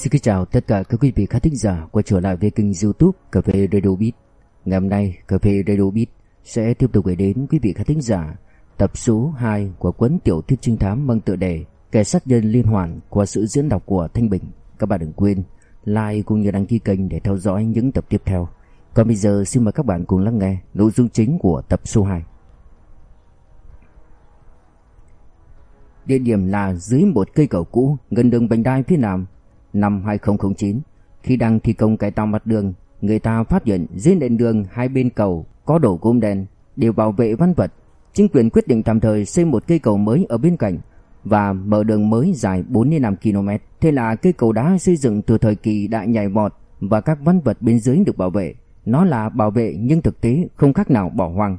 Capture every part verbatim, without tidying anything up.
Xin kính chào tất cả các quý vị khán thính giả quay trở lại với kênh YouTube Cà phê Radio Beat. Ngày hôm nay Cà phê Radio Beat sẽ tiếp tục gửi đến quý vị khán thính giả tập số hai của cuốn tiểu thuyết trinh thám mang tựa đề Kẻ sát nhân liên hoàn qua sự diễn đọc của Thanh Bình. Các bạn đừng quên like cũng như đăng ký kênh để theo dõi những tập tiếp theo. Còn bây giờ xin mời các bạn cùng lắng nghe nội dung chính của tập số hai. Địa điểm là dưới một cây cầu cũ gần đường vành đai phía nam. Năm hai không không chín, khi đang thi công cải tạo mặt đường, người ta phát hiện dưới nền đường hai bên cầu có đổ gôm đen để bảo vệ văn vật. Chính quyền quyết định tạm thời xây một cây cầu mới ở bên cạnh và mở đường mới dài bốn đến năm ki lô mét. Thế là cây cầu đá xây dựng từ thời kỳ đại nhảy vọt và các văn vật bên dưới được bảo vệ. Nó là bảo vệ nhưng thực tế không khác nào bỏ hoang.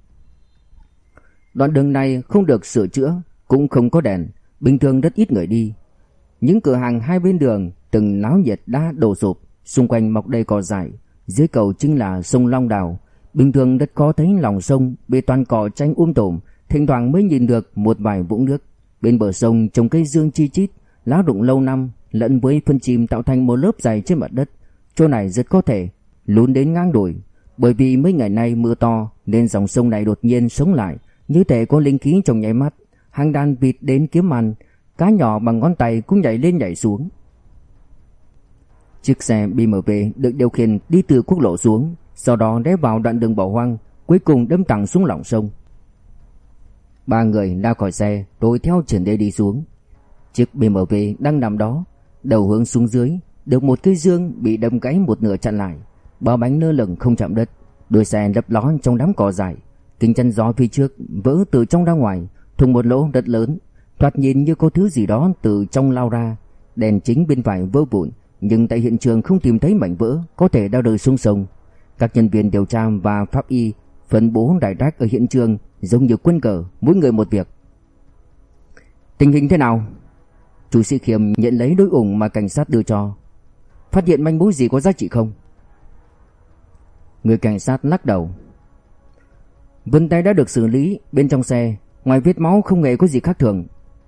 Đoạn đường này không được sửa chữa, cũng không có đèn, bình thường rất ít người đi. Những cửa hàng hai bên đường từng náo nhiệt đã đổ sụp, xung quanh mọc đầy cỏ dại. Dưới cầu chính là sông Long Đào. Bình thường rất khó thấy lòng sông bị toàn cỏ tranh um tùm, thỉnh thoảng mới nhìn được một vài vũng nước. Bên bờ sông trồng cây dương chi chít, lá rụng lâu năm lẫn với phân chim tạo thành một lớp dày trên mặt đất. Chỗ này rất có thể lún đến ngang đồi, bởi vì mấy ngày nay mưa to nên dòng sông này đột nhiên sống lại, như thể có linh khí trong nháy mắt. Hàng đàn vịt đến kiếm ăn, cá nhỏ bằng ngón tay cũng nhảy lên nhảy xuống. Chiếc xe bê em vê được điều khiển đi từ quốc lộ xuống, sau đó rẽ vào đoạn đường bỏ hoang, cuối cùng đâm thẳng xuống lòng sông. Ba người ra khỏi xe rồi theo trần đê đi xuống. Chiếc bê em vê đang nằm đó, đầu hướng xuống dưới, được một cây dương bị đâm gãy một nửa chặn lại, ba bánh lơ lửng không chạm đất. Đuôi xe lấp ló trong đám cỏ dại, kính chắn gió phía trước vỡ từ trong ra ngoài, thủng một lỗ rất lớn. Thoạt nhìn như có thứ gì đó từ trong lao ra. Đèn chính bên phải vỡ vụn, nhưng tại hiện trường không tìm thấy mảnh vỡ, có thể đã rơi xuống sông. Các nhân viên điều tra và pháp y phân bố rải rác ở hiện trường giống như quân cờ, mỗi người một việc. Tình hình thế nào? Chủ sĩ Khiêm nhận lấy đối ủng mà cảnh sát đưa cho. Phát hiện manh mối gì có giá trị không? Người cảnh sát lắc đầu. Vân tay đã được xử lý, bên trong xe ngoài vết máu không hề có gì khác thường.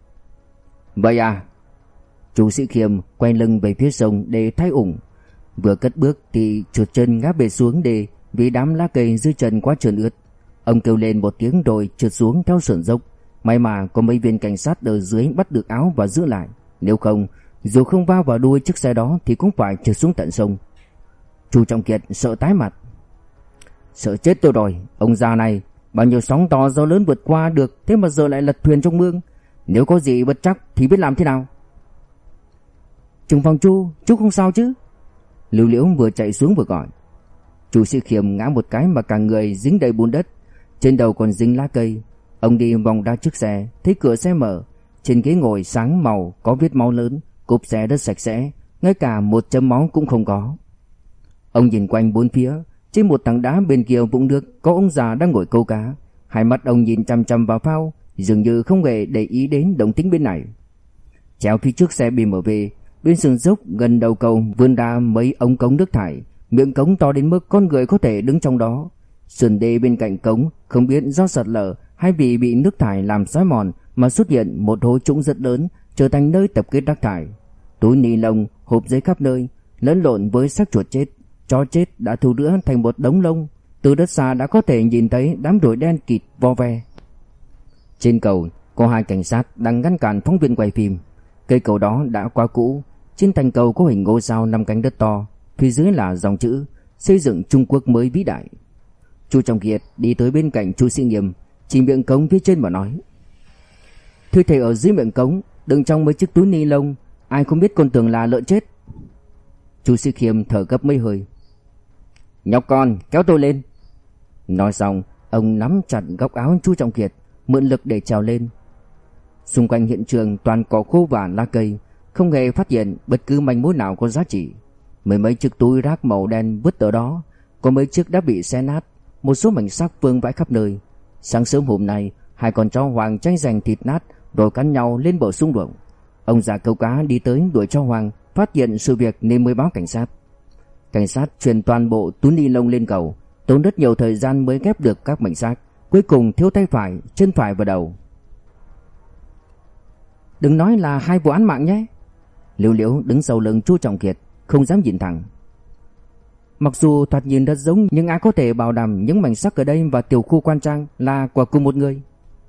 Vậy à? Chủ sĩ Khiêm quay lưng về phía sông để thay ủng. Vừa cất bước thì trượt chân ngã bệt xuống đê vì đám lá cây dưới chân quá trơn ướt. Ông kêu lên một tiếng rồi trượt xuống theo sườn dốc. May mà có mấy viên cảnh sát ở dưới bắt được áo và giữ lại. Nếu không, dù không va vào đuôi chiếc xe đó thì cũng phải trượt xuống tận sông. Chu Trọng Kiệt sợ tái mặt. Sợ chết tôi rồi, ông già này. Bao nhiêu sóng to gió lớn vượt qua được, thế mà giờ lại lật thuyền trong mương. Nếu có gì bất trắc thì biết làm thế nào? Trưởng phòng Chu, chú không sao chứ? Lưu Liễu vừa chạy xuống vừa gọi. Chu Sĩ Khiêm ngã một cái mà cả người dính đầy bùn đất, trên đầu còn dính lá cây. Ông đi vòng ra trước xe, thấy cửa xe mở, trên ghế ngồi sáng màu có vết máu lớn, cốp xe rất sạch sẽ, ngay cả một chấm máu cũng không có. Ông nhìn quanh bốn phía. Trên một tảng đá bên kia vũng nước có ông già đang ngồi câu cá. Hai mắt ông nhìn chăm chăm vào phao, dường như không hề để ý đến động tĩnh bên này. Chéo phía trước xe bê em vê, bên sườn dốc gần đầu cầu vươn ra mấy ống cống nước thải, miệng cống to đến mức con người có thể đứng trong đó. Sườn đê bên cạnh cống không biết do sạt lở hay vì bị nước thải làm xói mòn mà xuất hiện một hố trũng rất lớn, trở thành nơi tập kết rác thải. Túi ni lông, hộp giấy khắp nơi, lẫn lộn với xác chuột chết, chó chết đã thu rữa thành một đống lông. Từ đất xa đã có thể nhìn thấy đám ruồi đen kịt vo ve. Trên cầu có hai cảnh sát đang ngăn cản phóng viên quay phim. Cây cầu đó đã quá cũ. Trên thành cầu có hình ngôi sao năm cánh đất to, phía dưới là dòng chữ xây dựng Trung Quốc mới vĩ đại. Chu Trọng Kiệt đi tới bên cạnh Chu Sĩ Nghiêm, chỉ miệng cống phía trên mà nói: Thưa thầy, ở dưới miệng cống đựng trong mấy chiếc túi ni lông, ai không biết còn tưởng là lợn chết. Chu Sĩ Khiêm thở gấp mấy hơi. Nhóc con, kéo tôi lên. Nói xong, ông nắm chặt góc áo Chu Trọng Kiệt, mượn lực để trèo lên. Xung quanh hiện trường toàn cỏ khô và lá cây, không hề phát hiện bất cứ manh mối nào có giá trị. Mười mấy chiếc túi rác màu đen vứt ở đó, có mấy chiếc đã bị xé nát, một số mảnh xác vương vãi khắp nơi. Sáng sớm hôm nay, hai con chó hoang tranh giành thịt nát rồi cắn nhau lên bờ sông ruộng. Ông già câu cá đi tới đuổi chó hoang, phát hiện sự việc nên mới báo cảnh sát. Cảnh sát chuyển toàn bộ túi ni lông lên cầu, tốn rất nhiều thời gian mới ghép được các mảnh xác, cuối cùng thiếu tay phải, chân phải và đầu. Đừng nói là hai vụ án mạng nhé. Liễu Liễu đứng sau lưng Chu Trọng Kiệt, không dám nhìn thẳng. Mặc dù thoạt nhìn rất giống, nhưng ai có thể bảo đảm những mảnh sắc ở đây và tiểu khu Quan Trang là của cùng một người?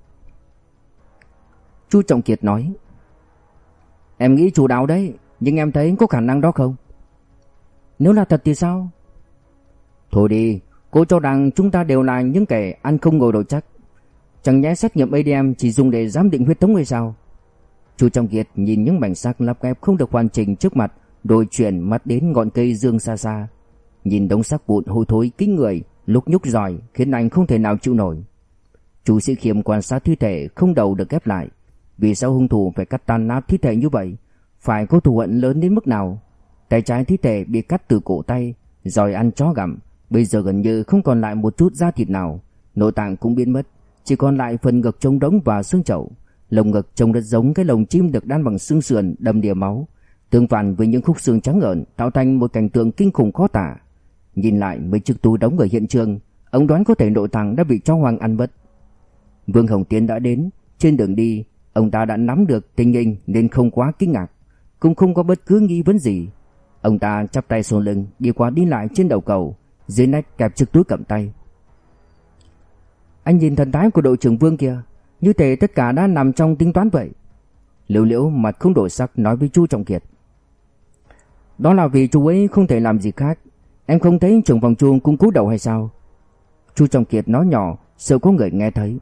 Chu Trọng Kiệt nói. Em nghĩ chủ đạo đấy, nhưng em thấy có khả năng đó không? Nếu là thật thì sao? Thôi đi, cô cho rằng chúng ta đều là những kẻ ăn không ngồi đâu chắc. Chẳng nhẽ xét nghiệm a đê em chỉ dùng để giám định huyết thống hay sao? Chu Trọng Kiệt nhìn những mảnh sắc lắp ghép không được hoàn chỉnh trước mặt, rồi chuyển mắt đến ngọn cây dương xa xa. Nhìn đống xác vụn hôi thối kinh người, lúc nhúc giỏi khiến anh không thể nào chịu nổi. Chu Sĩ Khiêm quan sát thi thể không đầu được ghép lại. Vì sao hung thủ phải cắt tan nát thi thể như vậy? Phải có thù hận lớn đến mức nào? Tay trái thi thể bị cắt từ cổ tay, rồi ăn chó gặm, bây giờ gần như không còn lại một chút da thịt nào, nội tạng cũng biến mất, chỉ còn lại phần ngực trống rỗng và xương chậu. Lồng ngực trông rất giống cái lồng chim được đan bằng xương sườn đầm đìa máu, tương phản với những khúc xương trắng ợn, tạo thành một cảnh tượng kinh khủng khó tả. Nhìn lại mấy chiếc túi đóng ở hiện trường, ông đoán có thể nội tạng đã bị chó hoang ăn mất. Vương Hồng Tiến đã đến, trên đường đi, ông ta đã nắm được tình hình nên không quá kinh ngạc, cũng không có bất cứ nghi vấn gì. Ông ta chắp tay sau lưng, đi qua đi lại trên đầu cầu, dưới nách kẹp chiếc túi cầm tay. Anh nhìn thần thái của đội trưởng Vương kia, như thể tất cả đã nằm trong tính toán vậy. Liễu Liễu mặt không đổi sắc nói với Chu Trọng Kiệt. Đó là vì chú ấy không thể làm gì khác. Em không thấy trưởng phòng Chu cũng cúi đầu hay sao? Chu Trọng Kiệt nói nhỏ, sợ có người nghe thấy.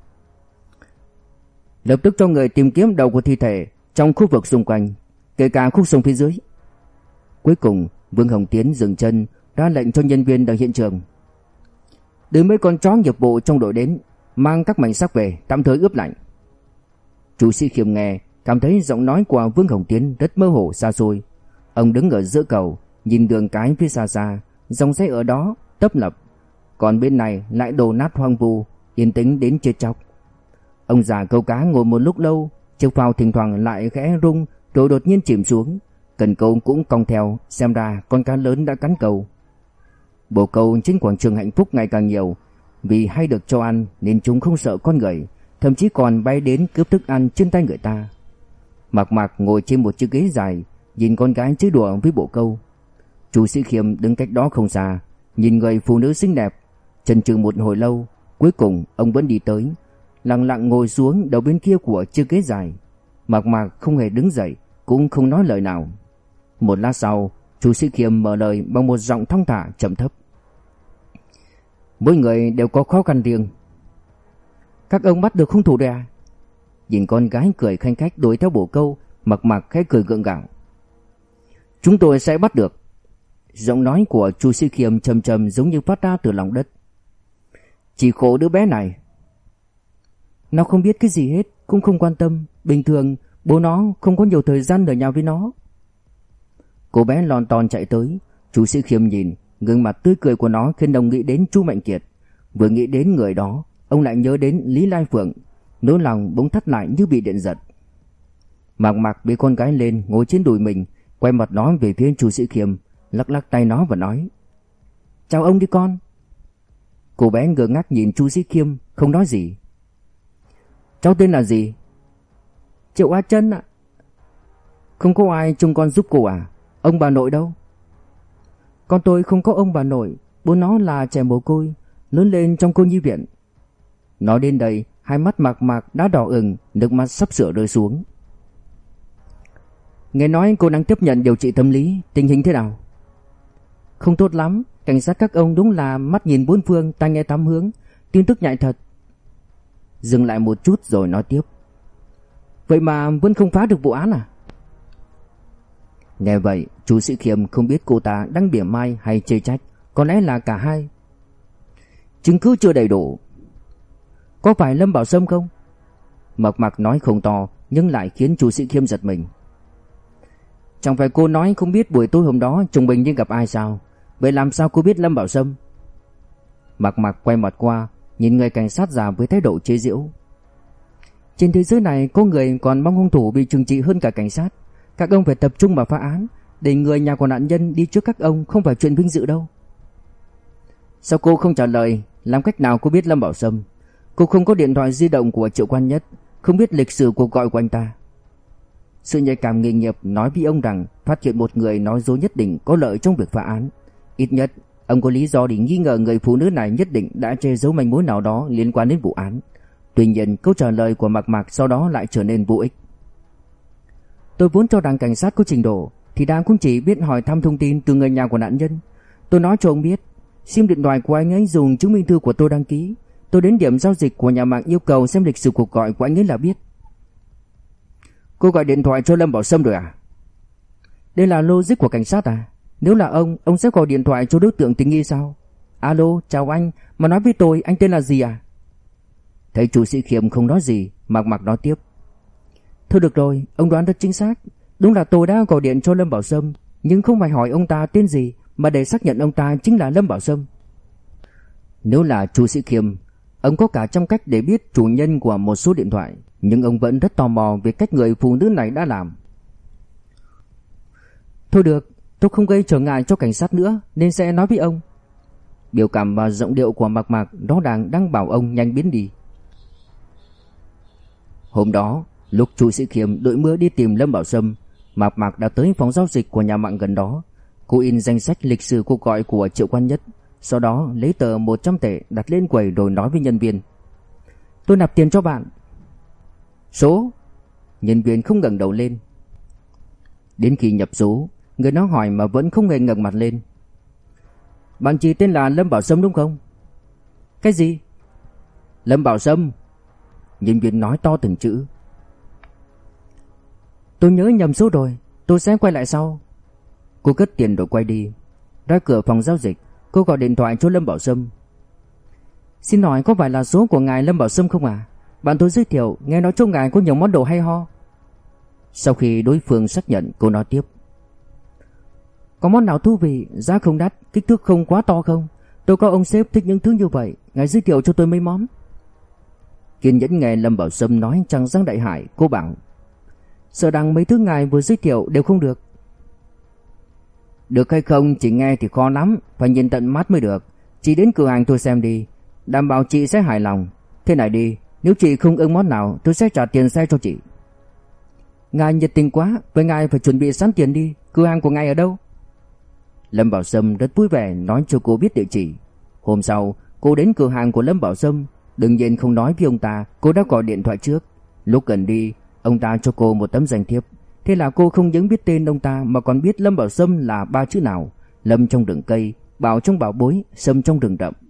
Lập tức cho người tìm kiếm đầu của thi thể trong khu vực xung quanh, kể cả khúc sông phía dưới. Cuối cùng, Vương Hồng Tiến dừng chân, ra lệnh cho nhân viên ở hiện trường. Đưa mấy con chó nghiệp vụ trong đội đến, mang các mảnh xác về, tạm thời ướp lạnh. Chu Sĩ Khiêm nghe, cảm thấy giọng nói của Vương Hồng Tiến rất mơ hồ xa xôi. Ông đứng ở giữa cầu, nhìn đường cái phía xa xa, dòng xe ở đó tấp nập, còn bên này lại đổ nát hoang vu, yên tĩnh đến chết chóc. Ông già câu cá ngồi một lúc lâu, chiếc phao thỉnh thoảng lại khẽ rung rồi đột nhiên chìm xuống, cần câu cũng cong theo, xem ra con cá lớn đã cắn câu. Bồ câu trên quảng trường Hạnh Phúc ngày càng nhiều, vì hay được cho ăn nên chúng không sợ con người, thậm chí còn bay đến cướp thức ăn trên tay người ta. Mạc Mạc ngồi trên một chiếc ghế dài, nhìn con gái chơi đùa với bồ câu. Chu Sĩ Khiêm đứng cách đó không xa, nhìn người phụ nữ xinh đẹp, chần chừ một hồi lâu, cuối cùng ông vẫn đi tới, lặng lặng ngồi xuống đầu bên kia của chiếc ghế dài. Mạc Mạc không hề đứng dậy, cũng không nói lời nào. Một lát sau, Chu Sĩ Khiêm mở lời bằng một giọng thong thả trầm thấp. Mỗi người đều có khó khăn riêng. Các ông bắt được hung thủ rồi à? Nhìn con gái cười khanh khách đuổi theo bồ câu, Mạc Mạc khẽ cười gượng gạo. Chúng tôi sẽ bắt được. Giọng nói của Chu Sĩ Khiêm trầm trầm giống như phát ra từ lòng đất. Chỉ khổ đứa bé này. Nó không biết cái gì hết, cũng không quan tâm. Bình thường bố nó không có nhiều thời gian ở nhà với nó. Cô bé lon ton chạy tới. Chu Sĩ Khiêm nhìn, gương mặt tươi cười của nó khiến ông nghĩ đến Chu Mạnh Kiệt. Vừa nghĩ đến người đó, ông lại nhớ đến Lý Lai Phượng, nỗi lòng bỗng thắt lại như bị điện giật. Mạc Mạc bế con gái lên ngồi trên đùi mình, quay mặt nó về phía Chu Sĩ Khiêm, lắc lắc tay nó và nói: Chào ông đi con. Cô bé ngơ ngác nhìn Chu Sĩ Khiêm, không nói gì. Cháu tên là gì? Triệu Á Trân ạ. Không có ai trông con giúp cô à? Ông bà nội đâu? Con tôi không có ông bà nội, bố nó là trẻ mồ côi, lớn lên trong cô nhi viện. Nói đến đây, hai mắt Mạc Mạc đã đỏ ửng, nước mắt sắp sửa rơi xuống. Nghe nói cô đang tiếp nhận điều trị tâm lý, tình hình thế nào? Không tốt lắm, cảnh sát các ông đúng là mắt nhìn bốn phương, tai nghe tám hướng, tin tức nhạy thật. Dừng lại một chút rồi nói tiếp. Vậy mà vẫn không phá được vụ án à? Nghe vậy, Chu Sĩ Khiêm không biết cô ta đang mỉa mai hay chê trách, có lẽ là cả hai. Chứng cứ chưa đầy đủ. Có phải Lâm Bảo Sâm không? Mạc Mạc nói không to nhưng lại khiến Chu Sĩ Khiêm giật mình. Chẳng phải cô nói không biết buổi tối hôm đó Trùng Bình như gặp ai sao? Vậy làm sao cô biết Lâm Bảo Sâm? Mạc Mạc quay mặt qua, nhìn người cảnh sát già với thái độ chế giễu. Trên thế giới này có người còn mong hung thủ bị trừng trị hơn cả cảnh sát. Các ông phải tập trung vào phá án, để người nhà của nạn nhân đi trước các ông không phải chuyện vinh dự đâu. Sao cô không trả lời? Làm cách nào cô biết Lâm Bảo Sâm? Cô không có điện thoại di động của Triệu Quan Nhất, không biết lịch sử cuộc gọi của anh ta. Sự nhạy cảm nghề nghiệp nói với ông rằng phát hiện một người nói dối nhất định có lợi trong việc phá án. Ít nhất ông có lý do để nghi ngờ người phụ nữ này nhất định đã che giấu manh mối nào đó liên quan đến vụ án. Tuy nhiên câu trả lời của Mạc Mạc sau đó lại trở nên vô ích. Tôi vốn cho rằng cảnh sát có trình độ thì đang cũng chỉ biết hỏi thăm thông tin từ người nhà của nạn nhân. Tôi nói cho ông biết, sim điện thoại của anh ấy dùng chứng minh thư của tôi đăng ký. Tôi đến điểm giao dịch của nhà mạng yêu cầu xem lịch sử cuộc gọi của anh ấy là biết. Cô gọi điện thoại cho Lâm Bảo Sâm rồi à? Đây là logic của cảnh sát à? Nếu là ông, ông sẽ gọi điện thoại cho đối tượng tình nghi sao? Alo, chào anh, mà nói với tôi anh tên là gì à? Thấy chủ sĩ Khiêm không nói gì, Mạc Mạc nói tiếp. Thôi được rồi, ông đoán rất chính xác. Đúng là tôi đã gọi điện cho Lâm Bảo Sâm, nhưng không phải hỏi ông ta tên gì, mà để xác nhận ông ta chính là Lâm Bảo Sâm. Nếu là chủ sĩ Khiêm, ông có cả trăm cách để biết chủ nhân của một số điện thoại, nhưng ông vẫn rất tò mò về cách người phụ nữ này đã làm. Thôi được, tôi không gây trở ngại cho cảnh sát nữa nên sẽ nói với ông. Biểu cảm và giọng điệu của Mạc Mạc rõ ràng đang bảo ông nhanh biến đi. Hôm đó, lúc chủ sĩ Khiêm đội mưa đi tìm Lâm Bảo Sâm, Mạc Mạc đã tới phòng giao dịch của nhà mạng gần đó. Cô in danh sách lịch sử cuộc gọi của Triệu Quan Nhất, sau đó lấy tờ một trăm tệ đặt lên quầy rồi nói với nhân viên. Tôi nạp tiền cho bạn. Số? Nhân viên không ngẩng đầu lên. Đến khi nhập số, người nó hỏi mà vẫn không hề ngẩng mặt lên. Bạn chị tên là Lâm Bảo Sâm đúng không? Cái gì? Lâm Bảo Sâm. Nhân viên nói to từng chữ. Tôi nhớ nhầm số rồi, tôi sẽ quay lại sau. Cô cất tiền rồi quay đi. Ra cửa phòng giao dịch, cô gọi điện thoại cho Lâm Bảo Sâm. Xin hỏi có phải là số của ngài Lâm Bảo Sâm không à? Bạn tôi giới thiệu, nghe nói chỗ ngài có nhiều món đồ hay ho. Sau khi đối phương xác nhận, cô nói tiếp. Có món nào thú vị, giá không đắt, kích thước không quá to không? Tôi có ông sếp thích những thứ như vậy, ngài giới thiệu cho tôi mấy món. Kiên nhẫn nghe Lâm Bảo Sâm nói trăng răng đại hải, cô bảo. Sợ rằng mấy thứ ngài vừa giới thiệu đều không được. Được hay không chỉ nghe thì khó lắm, phải nhìn tận mắt mới được. Chị đến cửa hàng tôi xem đi, đảm bảo chị sẽ hài lòng. Thế này đi, nếu chị không ưng món nào tôi sẽ trả tiền xe cho chị. Ngài nhiệt tình quá, vậy ngài phải chuẩn bị sẵn tiền đi. Cửa hàng của ngài ở đâu? Lâm Bảo Sâm rất vui vẻ nói cho cô biết địa chỉ. Hôm sau cô đến cửa hàng của Lâm Bảo Sâm. Đương nhiên không nói với ông ta, cô đã gọi điện thoại trước. Lúc gần đi, ông ta cho cô một tấm danh thiếp. Thế là cô không những biết tên ông ta mà còn biết Lâm Bảo Sâm là ba chữ nào. Lâm trong rừng cây, Bảo trong bảo bối, Sâm trong rừng rậm.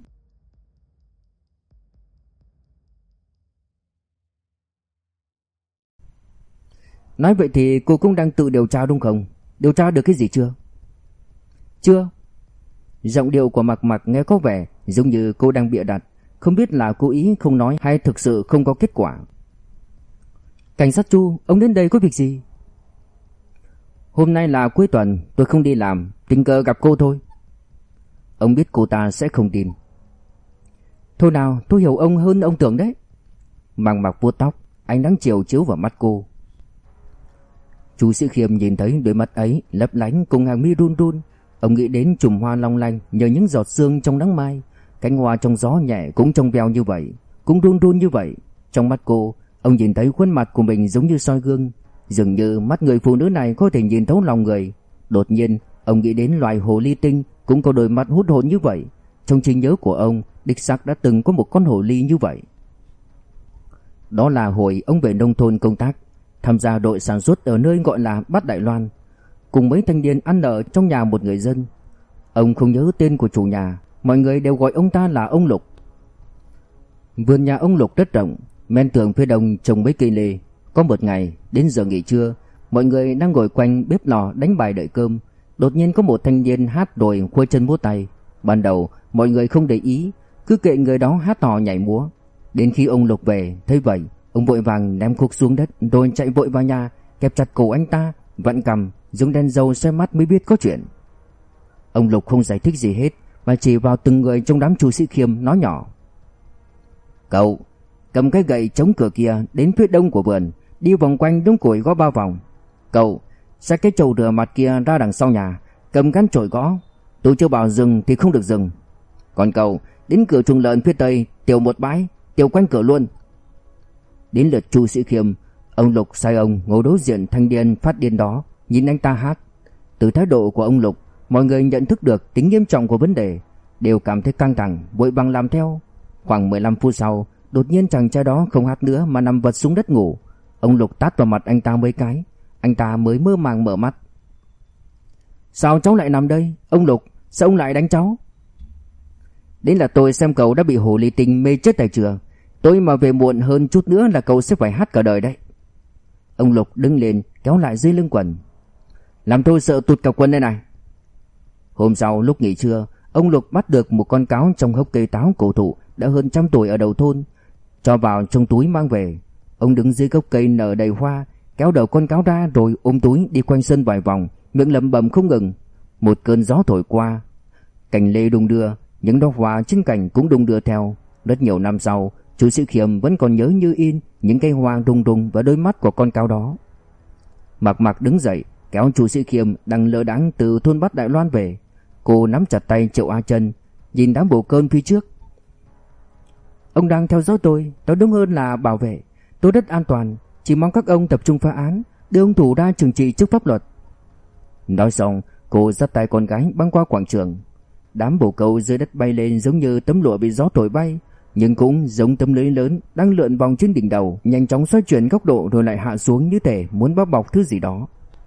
Nói vậy thì cô cũng đang tự điều tra đúng không? Điều tra được cái gì chưa? Chưa. Giọng điệu của Mạc Mạc nghe có vẻ giống như cô đang bịa đặt, không biết là cố ý không nói hay thực sự không có kết quả. Cảnh sát Chu, ông đến đây có việc gì? Hôm nay là cuối tuần, tôi không đi làm, tình cờ gặp cô thôi. Ông biết cô ta sẽ không tin. Thôi nào, tôi hiểu ông hơn ông tưởng đấy. Mạc Mạc vuốt tóc, ánh nắng chiều chiếu vào mắt cô. Chú Sĩ Khiêm nhìn thấy đôi mắt ấy lấp lánh cùng hàng mi run run. Ông nghĩ đến chùm hoa long lanh nhờ những giọt sương trong nắng mai. Cánh hoa trong gió nhẹ cũng trong veo như vậy, cũng run run như vậy. Trong mắt cô, ông nhìn thấy khuôn mặt của mình giống như soi gương. Dường như mắt người phụ nữ này có thể nhìn thấu lòng người. Đột nhiên, ông nghĩ đến loài hồ ly tinh cũng có đôi mắt hút hồn như vậy. Trong trí nhớ của ông, đích xác đã từng có một con hồ ly như vậy. Đó là hồi ông về nông thôn công tác, tham gia đội sản xuất ở nơi gọi là Bát Đại Loan, cùng mấy thanh niên ăn ở trong nhà một người dân. Ông không nhớ tên của chủ nhà, mọi người đều gọi ông ta là ông Lục. Vườn nhà ông Lục rất rộng, men tường phía đông trồng mấy cây lê. Có một ngày, đến giờ nghỉ trưa, mọi người đang ngồi quanh bếp lò đánh bài đợi cơm. Đột nhiên có một thanh niên hát rồi khuây chân múa tay. Ban đầu mọi người không để ý, cứ kệ người đó hát hò nhảy múa. Đến khi ông Lục về, thấy vậy, ông vội vàng ném cuốc xuống đất rồi chạy vội vào nhà, kẹp chặt cổ anh ta, vặn cằm, dùng đèn dầu soi mắt mới biết có chuyện. Ông Lục không giải thích gì hết, mà chỉ vào từng người trong đám Chu Sĩ Khiêm nói nhỏ. Cậu cầm cái gậy chống cửa kia đến phía đông của vườn, đi vòng quanh đống củi gõ ba vòng. Cậu xách cái chậu rửa mặt kia ra đằng sau nhà, cầm cán chổi gõ. Tôi chưa bảo dừng thì không được dừng. Còn cậu đến cửa chuồng lợn phía tây tiểu một bãi, tiểu quanh cửa luôn. Đến lượt Chu Sĩ Khiêm, Ông Lục sai ông ngồi đối diện thanh niên phát điên đó, nhìn anh ta hát. Từ thái độ của ông Lục, mọi người nhận thức được tính nghiêm trọng của vấn đề, đều cảm thấy căng thẳng, vội vàng làm theo. Khoảng mười lăm phút sau, đột nhiên chàng trai đó không hát nữa mà nằm vật xuống đất ngủ. Ông Lục tát vào mặt anh ta mấy cái, anh ta mới mơ màng mở mắt. Sao cháu lại nằm đây? Ông Lục, sao ông lại đánh cháu? Đến là tôi xem cậu đã bị hồ ly tinh mê chết tại trường. Tôi mà về muộn hơn chút nữa là cậu sẽ phải hát cả đời đấy. Ông Lục đứng lên kéo lại dây lưng quần. Làm tôi sợ tụt cả quần đây này. Hôm sau lúc nghỉ trưa, ông Lục bắt được một con cáo trong hốc cây táo cổ thụ đã hơn trăm tuổi ở đầu thôn, cho vào trong túi mang về. Ông đứng dưới gốc cây nở đầy hoa, kéo đầu con cáo ra rồi ôm túi đi quanh sân vài vòng, miệng lẩm bẩm không ngừng. Một cơn gió thổi qua, cành lê đung đưa, những đóa hoa trên cành cũng đung đưa theo. Rất nhiều năm sau, chú Sĩ Khiêm vẫn còn nhớ như in những cây hoa rung rung và đôi mắt của con cáo đó. Mạc Mạc đứng dậy, kéo chú Sĩ Khiêm đang lơ đãng từ thôn Bát Đại Loan về. Cô nắm chặt tay Triệu A Chân, nhìn đám bồ cơn phía trước. Ông đang theo dõi tôi, đó đúng hơn là bảo vệ. Tôi rất an toàn, chỉ mong các ông tập trung phá án, đưa ông thủ ra trừng trị trước pháp luật. Nói xong, cô dắt tay con gái băng qua quảng trường. Đám bồ câu dưới đất bay lên giống như tấm lụa bị gió thổi bay, nhưng cũng giống tấm lưới lớn đang lượn vòng trên đỉnh đầu, nhanh chóng xoay chuyển góc độ rồi lại hạ xuống như thể muốn bao bọc thứ gì đó.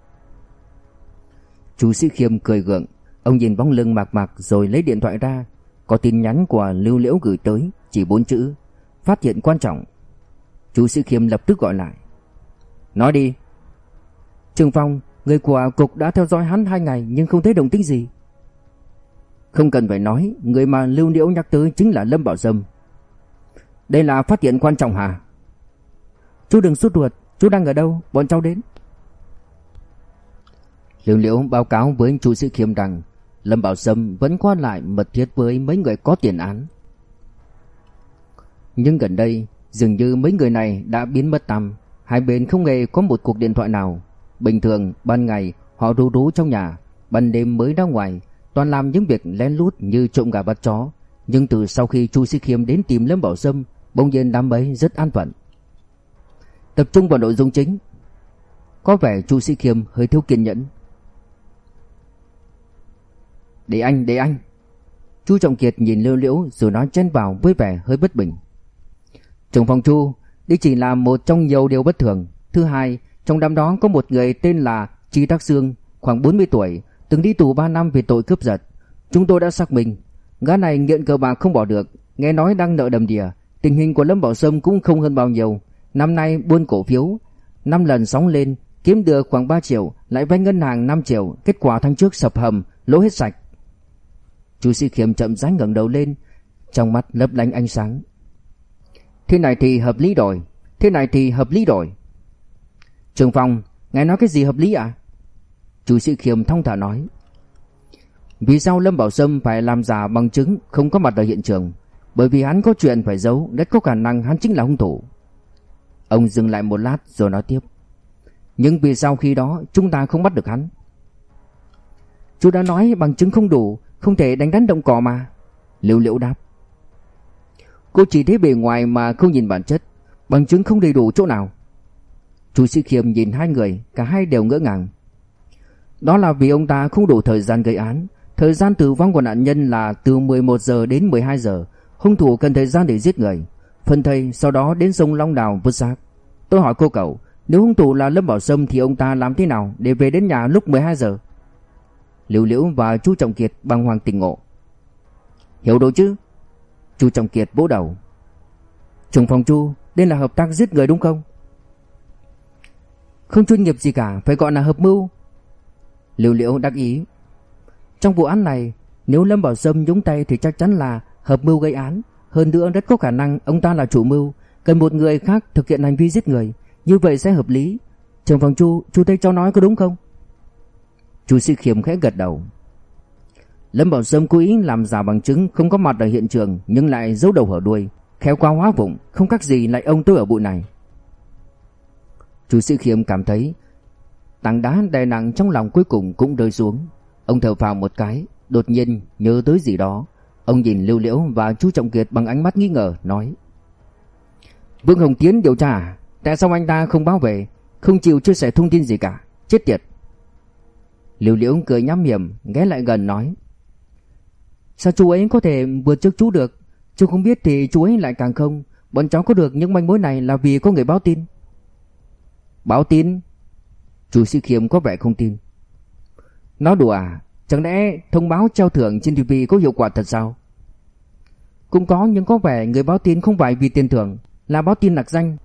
Chú Sĩ Khiêm cười gượng, ông nhìn bóng lưng Mạc Mạc rồi lấy điện thoại ra. Có tin nhắn của Lưu Liễu gửi tới, chỉ bốn chữ: phát hiện quan trọng. Chú Sĩ Khiêm lập tức gọi lại. Nói đi. Trường Phong, người của cục đã theo dõi hắn hai ngày nhưng không thấy động tĩnh gì. Không cần phải nói, người mà Lưu Liễu nhắc tới chính là Lâm Bảo Sâm. Đây là phát hiện quan trọng hả? Chú đừng sốt ruột, chú đang ở đâu, bọn cháu đến. Lưu Liễu báo cáo với chú Sĩ Khiêm rằng Lâm Bảo Sâm vẫn qua lại mật thiết với mấy người có tiền án. Nhưng gần đây dường như mấy người này đã biến mất tăm, hai bên không hề có một cuộc điện thoại nào. Bình thường ban ngày họ rú rú trong nhà, ban đêm mới ra ngoài, toàn làm những việc lén lút như trộm gà bắt chó. Nhưng từ sau khi Chu Sĩ Khiêm đến tìm Lâm Bảo Sâm, bỗng nhiên đám ấy rất an phận. Tập trung vào nội dung chính. Có vẻ Chu Sĩ Khiêm hơi thiếu kiên nhẫn. Để anh, để anh. Chu Trọng Kiệt nhìn Lưu Liễu rồi nói chen vào với vẻ hơi bất bình. Trưởng phòng Chu, đây chỉ là một trong nhiều điều bất thường. Thứ hai, trong đám đó có một người tên là Tri Tắc Sương, khoảng bốn mươi tuổi, từng đi tù ba năm vì tội cướp giật. Chúng tôi đã xác minh, gã này nghiện cờ bạc không bỏ được, nghe nói đang nợ đầm đìa. Tình hình của Lâm Bảo Sâm cũng không hơn bao nhiêu. Năm nay buôn cổ phiếu năm lần sóng lên, kiếm được khoảng ba triệu, lại vay ngân hàng năm triệu, kết quả tháng trước sập hầm, lỗ hết sạch. Chú Sĩ Khiêm chậm rãi ngẩng đầu lên, trong mắt lấp lánh ánh sáng. Thế này thì hợp lý rồi, thế này thì hợp lý rồi. Trường Phong, ngài nói cái gì hợp lý à? Chú Sĩ Khiêm thong thả nói. Vì sao Lâm Bảo Sâm phải làm giả bằng chứng không có mặt ở hiện trường? Bởi vì hắn có chuyện phải giấu, rất có khả năng hắn chính là hung thủ. Ông dừng lại một lát rồi nói tiếp. Nhưng vì sao khi đó chúng ta không bắt được hắn? Chú đã nói bằng chứng không đủ, không thể đánh rắn động cỏ mà. Lưu Liễu đáp. Cô chỉ thấy bề ngoài mà không nhìn bản chất, bằng chứng không đầy đủ chỗ nào. Chú Sĩ Khiêm nhìn hai người, cả hai đều ngỡ ngàng. Đó là vì ông ta không đủ thời gian gây án. Thời gian tử vong của nạn nhân là từ mười một giờ đến mười hai giờ. Hung thủ cần thời gian để giết người, phân thây, sau đó đến sông Long Đào vứt xác. Tôi hỏi cô cậu, nếu hung thủ là Lâm Bảo Sâm thì ông ta làm thế nào để về đến nhà lúc mười hai giờ? Lưu Liễu và Chu Trọng Kiệt bàng hoàng tỉnh ngộ. Hiểu rồi chứ? Chu Trọng Kiệt vỗ đầu. Trưởng phòng Chu, đây là hợp tác giết người đúng không? Không chuyên nghiệp gì cả, phải gọi là hợp mưu. Lưu Liễu đắc ý. Trong vụ án này, nếu Lâm Bảo Sâm nhúng tay thì chắc chắn là hợp mưu gây án. Hơn nữa rất có khả năng ông ta là chủ mưu, cần một người khác thực hiện hành vi giết người. Như vậy sẽ hợp lý. Trưởng phòng Chu, Chu thấy cháu nói có đúng không? Chu Sĩ Khiêm khẽ gật đầu. Lâm Bảo Sâm cố ý làm giả bằng chứng không có mặt ở hiện trường, nhưng lại giấu đầu hở đuôi, khéo qua hóa vụng, không khác gì lại ông tôi ở bụi này. Chu Sĩ Khiêm cảm thấy tảng đá đè nặng trong lòng cuối cùng cũng rơi xuống. Ông thở phào một cái, đột nhiên nhớ tới gì đó. Ông nhìn Lưu Liễu và Chu Trọng Kiệt bằng ánh mắt nghi ngờ, nói: Vương Hồng Tiến điều tra à? Tại sao anh ta không báo về, không chịu chia sẻ thông tin gì cả? Chết tiệt. Liễu Liễu cười nham hiểm, ghé lại gần nói: Sao chú ấy có thể vượt trước chú được? Chú không biết thì chú ấy lại càng không. Bọn cháu có được những manh mối này là vì có người báo tin. Báo tin? Chu Sĩ Khiêm có vẻ không tin. Nói đùa à? Chẳng lẽ thông báo treo thưởng trên ti vi có hiệu quả thật sao? Cũng có, nhưng có vẻ người báo tin không phải vì tiền thưởng, là báo tin nặc danh.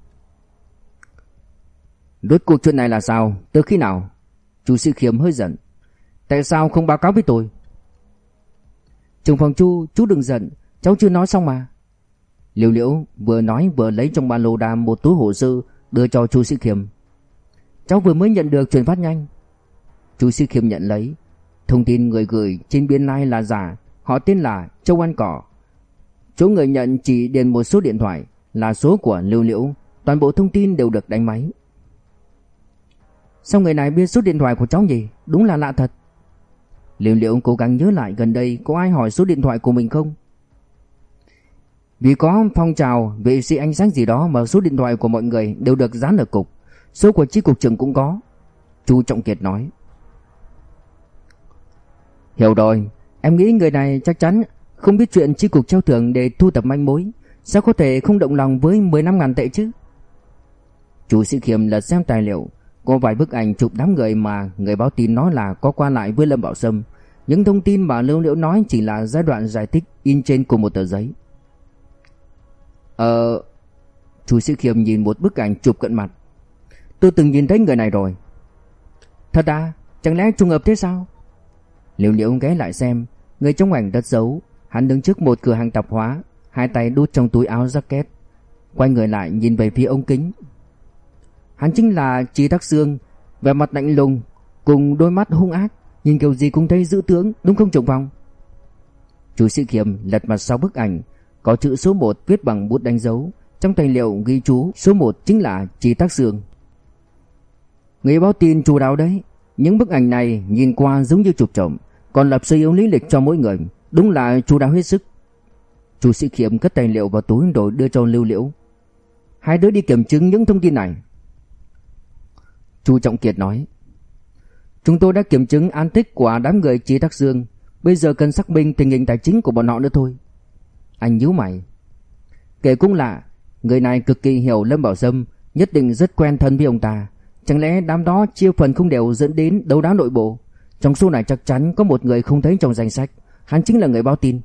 Rốt cuộc chuyện này là sao? Từ khi nào? Chu Sĩ Khiêm hơi giận. Tại sao không báo cáo với tôi? Trưởng phòng Chu, chú đừng giận, cháu chưa nói xong mà. Liễu Liễu vừa nói vừa lấy trong ba lô ra một túi hồ sơ đưa cho Chu Sĩ Khiêm. Cháu vừa mới nhận được truyền phát nhanh. Chu Sĩ Khiêm nhận lấy. Thông tin người gửi trên biên lai là giả, họ tên là Châu Ăn Cỏ. Chỗ người nhận chỉ điền một số điện thoại, là số của Liễu Liễu, toàn bộ thông tin đều được đánh máy. Sao người này biết số điện thoại của cháu nhỉ? Đúng là lạ thật. Liễu Liễu cố gắng nhớ lại gần đây có ai hỏi số điện thoại của mình không. Vì có phong trào vệ sĩ ánh sáng gì đó mà số điện thoại của mọi người đều được dán ở cục. Số của chi cục trưởng cũng có. Chu Trọng Kiệt nói. Hiểu rồi, em nghĩ người này chắc chắn không biết chuyện chi cục treo thưởng để thu thập manh mối. Sao có thể không động lòng với mười lăm ngàn tệ chứ? Chu Sĩ Khiêm lật xem tài liệu, có vài bức ảnh chụp đám người mà người báo tin nói là có qua lại với Lâm Bảo Sâm. Những thông tin mà Liễu Liễu nói chỉ là giai đoạn giải thích in trên cùng một tờ giấy. Ờ... Chu Sĩ Khiêm nhìn một bức ảnh chụp cận mặt. Tôi từng nhìn thấy người này rồi. Thật à? Chẳng lẽ trùng hợp thế sao? Liễu Liễu ghé lại xem. Người trong ảnh rất xấu. Hắn đứng trước một cửa hàng tạp hóa, hai tay đút trong túi áo jacket, quay người lại nhìn về phía ống kính. Hắn chính là Trí Đắc Sương, vẻ mặt lạnh lùng cùng đôi mắt hung ác, nhìn kiểu gì cũng thấy dữ tướng, đúng không Trùng Phong? Chu Sĩ Khiêm lật mặt sau bức ảnh, có chữ số một viết bằng bút đánh dấu, trong tài liệu ghi chú số một chính là Trí Đắc Sương. Người báo tin chu đáo đấy, những bức ảnh này nhìn qua giống như chụp trộm, còn lập sơ yếu lý lịch cho mỗi người, đúng là chu đáo hết sức. Chu Sĩ Khiêm cất tài liệu vào túi rồi đưa cho Liễu Liễu. Hai đứa đi kiểm chứng những thông tin này. Chu Trọng Kiệt nói. Chúng tôi đã kiểm chứng an tích của đám người Trí Đắc Dương, bây giờ cần xác minh tình hình tài chính của bọn họ nữa thôi. Anh nhíu mày. Kể cũng lạ, người này cực kỳ hiểu Lâm Bảo Sâm, nhất định rất quen thân với ông ta. Chẳng lẽ đám đó chia phần không đều dẫn đến đấu đá nội bộ? Trong số này chắc chắn có một người không thấy trong danh sách, hắn chính là người báo tin.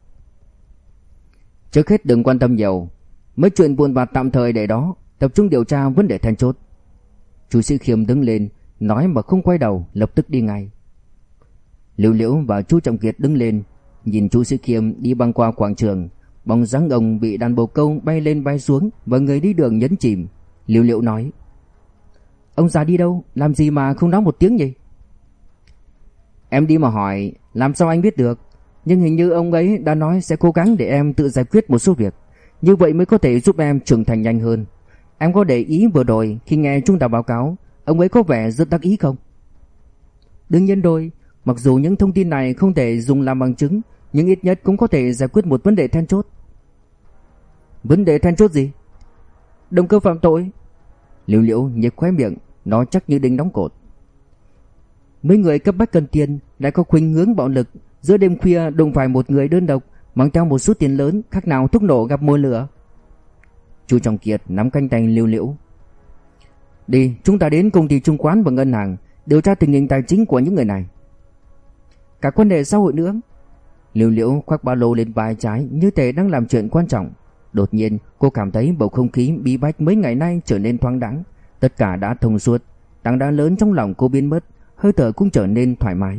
Trước hết đừng quan tâm nhiều, mấy chuyện buồn vặt tạm thời để đó, tập trung điều tra vấn đề then chốt. Chu Sĩ Khiêm đứng lên, nói mà không quay đầu, lập tức đi ngay. Liễu Liễu và Chu Trọng Kiệt đứng lên, nhìn Chu Sĩ Khiêm đi băng qua quảng trường, bóng dáng ông bị đàn bồ câu bay lên bay xuống và người đi đường nhấn chìm. Liễu Liễu nói: Ông già đi đâu, làm gì mà không nói một tiếng vậy? Em đi mà hỏi, làm sao anh biết được? Nhưng hình như ông ấy đã nói sẽ cố gắng để em tự giải quyết một số việc, như vậy mới có thể giúp em trưởng thành nhanh hơn. Em có để ý vừa rồi khi nghe trung tá báo cáo, ông ấy có vẻ rất đắc ý không? Đương nhiên rồi, mặc dù những thông tin này không thể dùng làm bằng chứng, nhưng ít nhất cũng có thể giải quyết một vấn đề then chốt. Vấn đề then chốt gì? Động cơ phạm tội. Liễu Liễu nhếch khóe miệng, nó chắc như đinh đóng cột. Mấy người cấp bách cần tiền, lại có khuynh hướng bạo lực, giữa đêm khuya đụng phải một người đơn độc, mang theo một số tiền lớn, khác nào thuốc nổ gặp mồi lửa. Chu Trọng Kiệt nắm cánh tay Liễu Liễu. Đi, chúng ta đến công ty chứng khoán và ngân hàng, điều tra tình hình tài chính của những người này. Cả quan hệ xã hội nữa. Liễu Liễu khoác ba lô lên vai trái như thể đang làm chuyện quan trọng. Đột nhiên cô cảm thấy bầu không khí bí bách mấy ngày nay trở nên thoáng đãng, tất cả đã thông suốt, tảng đá lớn trong lòng cô biến mất, hơi thở cũng trở nên thoải mái.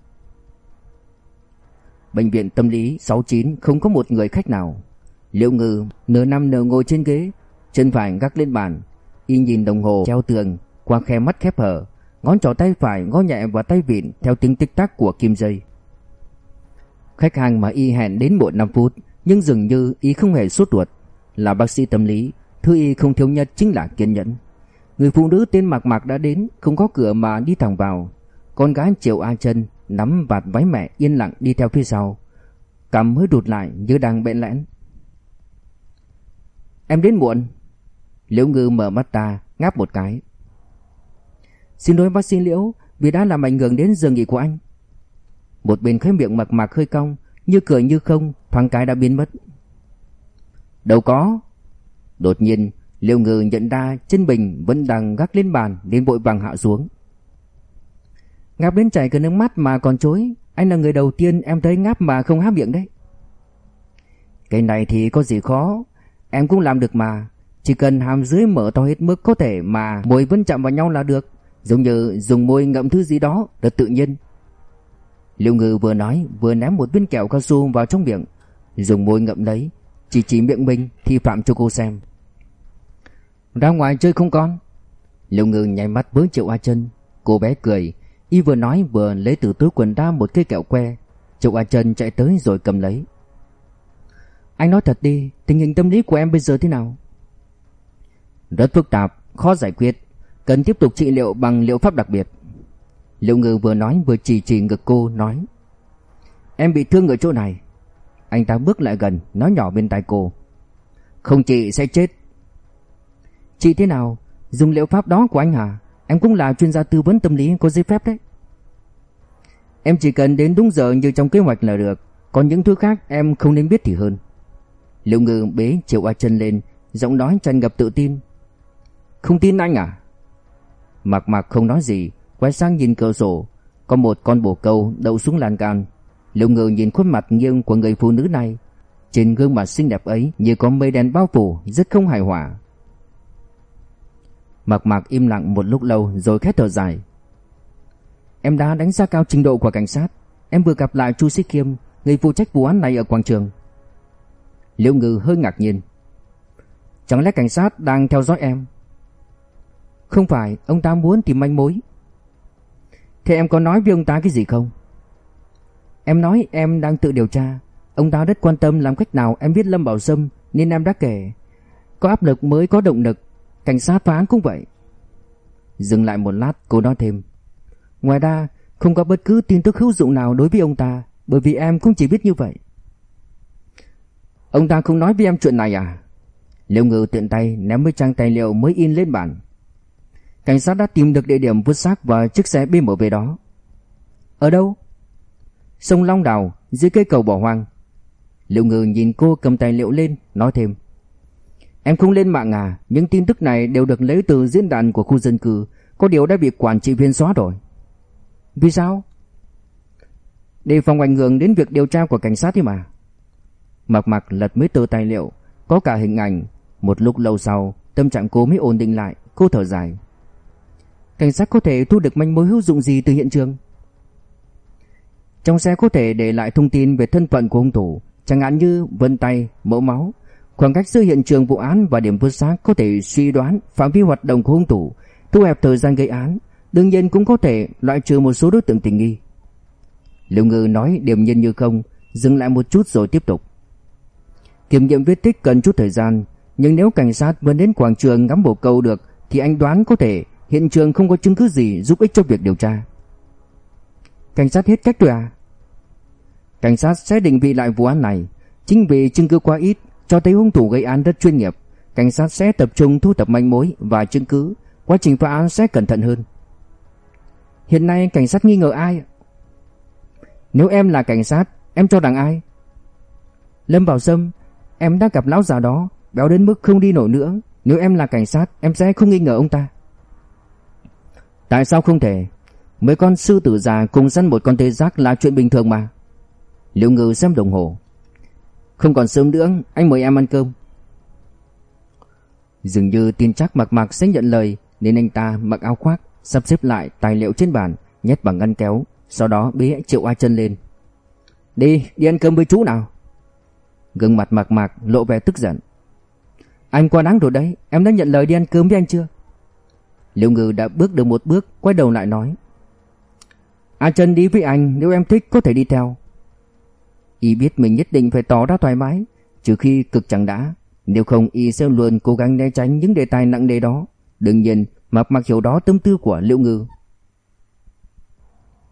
Bệnh viện tâm lý sáu chín không có một người khách nào. Liễu Ngư nửa nằm nửa ngồi trên ghế, chân phải gác lên bàn, y nhìn đồng hồ treo tường qua khe mắt khép hở, ngón trỏ tay phải gõ nhẹ vào tay vịn theo tiếng tích tắc của kim dây. Khách hàng mà y hẹn đến muộn năm phút, nhưng dường như y không hề sốt ruột. Là bác sĩ tâm lý, thứ y không thiếu nhất chính là kiên nhẫn. Người phụ nữ tên Mạc Mạc đã đến, không có cửa mà đi thẳng vào. Con gái Triệu A Chân nắm vạt váy mẹ yên lặng đi theo phía sau, cằm mới đụt lại như đang bẽn lẽn. Em đến muộn. Liễu Ngư mở mắt ra, ngáp một cái. Xin lỗi bác sĩ Liễu, vì đã làm ảnh hưởng đến giờ nghỉ của anh. Một bên khóe miệng Mạc Mạc hơi cong, như cười như không, thoáng cái đã biến mất. Đâu có. Đột nhiên Liễu Ngư nhận ra chân bình vẫn đang gác lên bàn, nên vội vàng hạ xuống. Ngáp đến chảy cả nước mắt mà còn chối. Anh là người đầu tiên em thấy ngáp mà không há miệng đấy. Cái này thì có gì khó, em cũng làm được mà. Chỉ cần hàm dưới mở to hết mức có thể mà môi vẫn chạm vào nhau là được. Giống như dùng môi ngậm thứ gì đó, rất tự nhiên. Liễu Ngư vừa nói vừa ném một viên kẹo cao su vào trong miệng, dùng môi ngậm lấy, chỉ chỉ miệng mình thì phạm cho cô xem. Ra ngoài chơi không con? Liễu Ngư nháy mắt với Triệu A Chân. Cô bé cười, y vừa nói vừa lấy từ túi quần ra một cây kẹo que. Triệu A Chân chạy tới rồi cầm lấy. Anh nói thật đi, tình hình tâm lý của em bây giờ thế nào? Rất phức tạp, khó giải quyết, cần tiếp tục trị liệu bằng liệu pháp đặc biệt. Liễu Ngư vừa nói vừa chỉ chỉ ngực cô nói. Em bị thương ở chỗ này. Anh ta bước lại gần, nói nhỏ bên tai cô. Không trị sẽ chết. Chị thế nào? Dùng liệu pháp đó của anh hả? Em cũng là chuyên gia tư vấn tâm lý có giấy phép đấy. Em chỉ cần đến đúng giờ như trong kế hoạch là được. Còn những thứ khác em không nên biết thì hơn. Liễu Ngư bế Triệu A Chân lên, giọng nói tràn ngập tự tin. Không tin anh à? Mạc Mạc không nói gì, quay sang nhìn cửa sổ. Có một con bồ câu đậu xuống lan can. Liễu Ngư nhìn khuôn mặt nghiêng của người phụ nữ này. Trên gương mặt xinh đẹp ấy như có mây đen bao phủ, rất không hài hòa. Mạc Mạc im lặng một lúc lâu rồi khẽ thở dài. Em đã đánh giá cao trình độ của cảnh sát. Em vừa gặp lại Chu Sĩ Khiêm, người phụ trách vụ án này ở quảng trường. Liễu Ngư hơi ngạc nhiên. Chẳng lẽ cảnh sát đang theo dõi em? Không phải, ông ta muốn tìm manh mối. Thế em có nói với ông ta cái gì không? Em nói em đang tự điều tra. Ông ta rất quan tâm làm cách nào em biết Lâm Bảo Sâm, nên em đã kể. Có áp lực mới có động lực. Cảnh sát phá án cũng vậy. Dừng lại một lát cô nói thêm. Ngoài ra không có bất cứ tin tức hữu dụng nào đối với ông ta, bởi vì em cũng chỉ biết như vậy. Ông ta không nói với em chuyện này à? Liễu Ngư tiện tay ném mấy trang tài liệu mới in lên bàn. Cảnh sát đã tìm được địa điểm vứt xác và chiếc xe bê em vê đó. Ở đâu? Sông Long Đào, dưới cây cầu bỏ hoang. Liễu Ngư nhìn cô cầm tài liệu lên, nói thêm. Em không lên mạng à? Những tin tức này đều được lấy từ diễn đàn của khu dân cư, có điều đã bị quản trị viên xóa rồi. Vì sao? Để phòng ảnh hưởng đến việc điều tra của cảnh sát thì mà. Mạc Mạc lật mấy tờ tài liệu, có cả hình ảnh. Một lúc lâu sau, tâm trạng cô mới ổn định lại. Cô thở dài. Cảnh sát có thể thu được manh mối hữu dụng gì từ hiện trường? Trong xe có thể để lại thông tin về thân phận của hung thủ, chẳng hạn như vân tay, mẫu máu. Khoảng cách giữa hiện trường vụ án và điểm vứt xác có thể suy đoán phạm vi hoạt động của hung thủ, thu hẹp thời gian gây án. Đương nhiên cũng có thể loại trừ một số đối tượng tình nghi. Liễu Ngư nói điềm nhiên như không, dừng lại một chút rồi tiếp tục. Kiểm nghiệm vết tích cần chút thời gian, nhưng nếu cảnh sát vẫn đến quảng trường ngắm bồ câu được thì anh đoán có thể hiện trường không có chứng cứ gì giúp ích cho việc điều tra. Cảnh sát hết cách rồi à? Cảnh sát sẽ định vị lại vụ án này. Chính vì chứng cứ quá ít, cho thấy hung thủ gây án rất chuyên nghiệp, cảnh sát sẽ tập trung thu thập manh mối và chứng cứ. Quá trình phá án sẽ cẩn thận hơn. Hiện nay cảnh sát nghi ngờ ai? Nếu em là cảnh sát, em cho rằng ai? Lâm Bảo Sâm. Em đã gặp lão già đó, béo đến mức không đi nổi nữa. Nếu em là cảnh sát, em sẽ không nghi ngờ ông ta. Tại sao không thể? Mấy con sư tử già cùng săn một con tê giác là chuyện bình thường mà. Liễu Ngư xem đồng hồ. Không còn sớm nữa, anh mời em ăn cơm. Dường như tin chắc Mạc Mạc sẽ nhận lời, nên anh ta mặc áo khoác, sắp xếp lại tài liệu trên bàn, nhét vào ngăn kéo, sau đó bế Triệu A Chân lên. Đi, đi ăn cơm với chú nào. Gương mặt Mạc Mạc lộ vẻ tức giận. Anh quá đáng rồi đấy, em đã nhận lời đi ăn cơm với anh chưa? Liễu Ngư đã bước được một bước, quay đầu lại nói. A Chân đi với anh, nếu em thích có thể đi theo. Y biết mình nhất định phải tỏ ra thoải mái, trừ khi cực chẳng đã, nếu không y sẽ luôn cố gắng né tránh những đề tài nặng nề đó. Đương nhiên Mạc Mạc hiểu đó tâm tư của Liễu Ngư.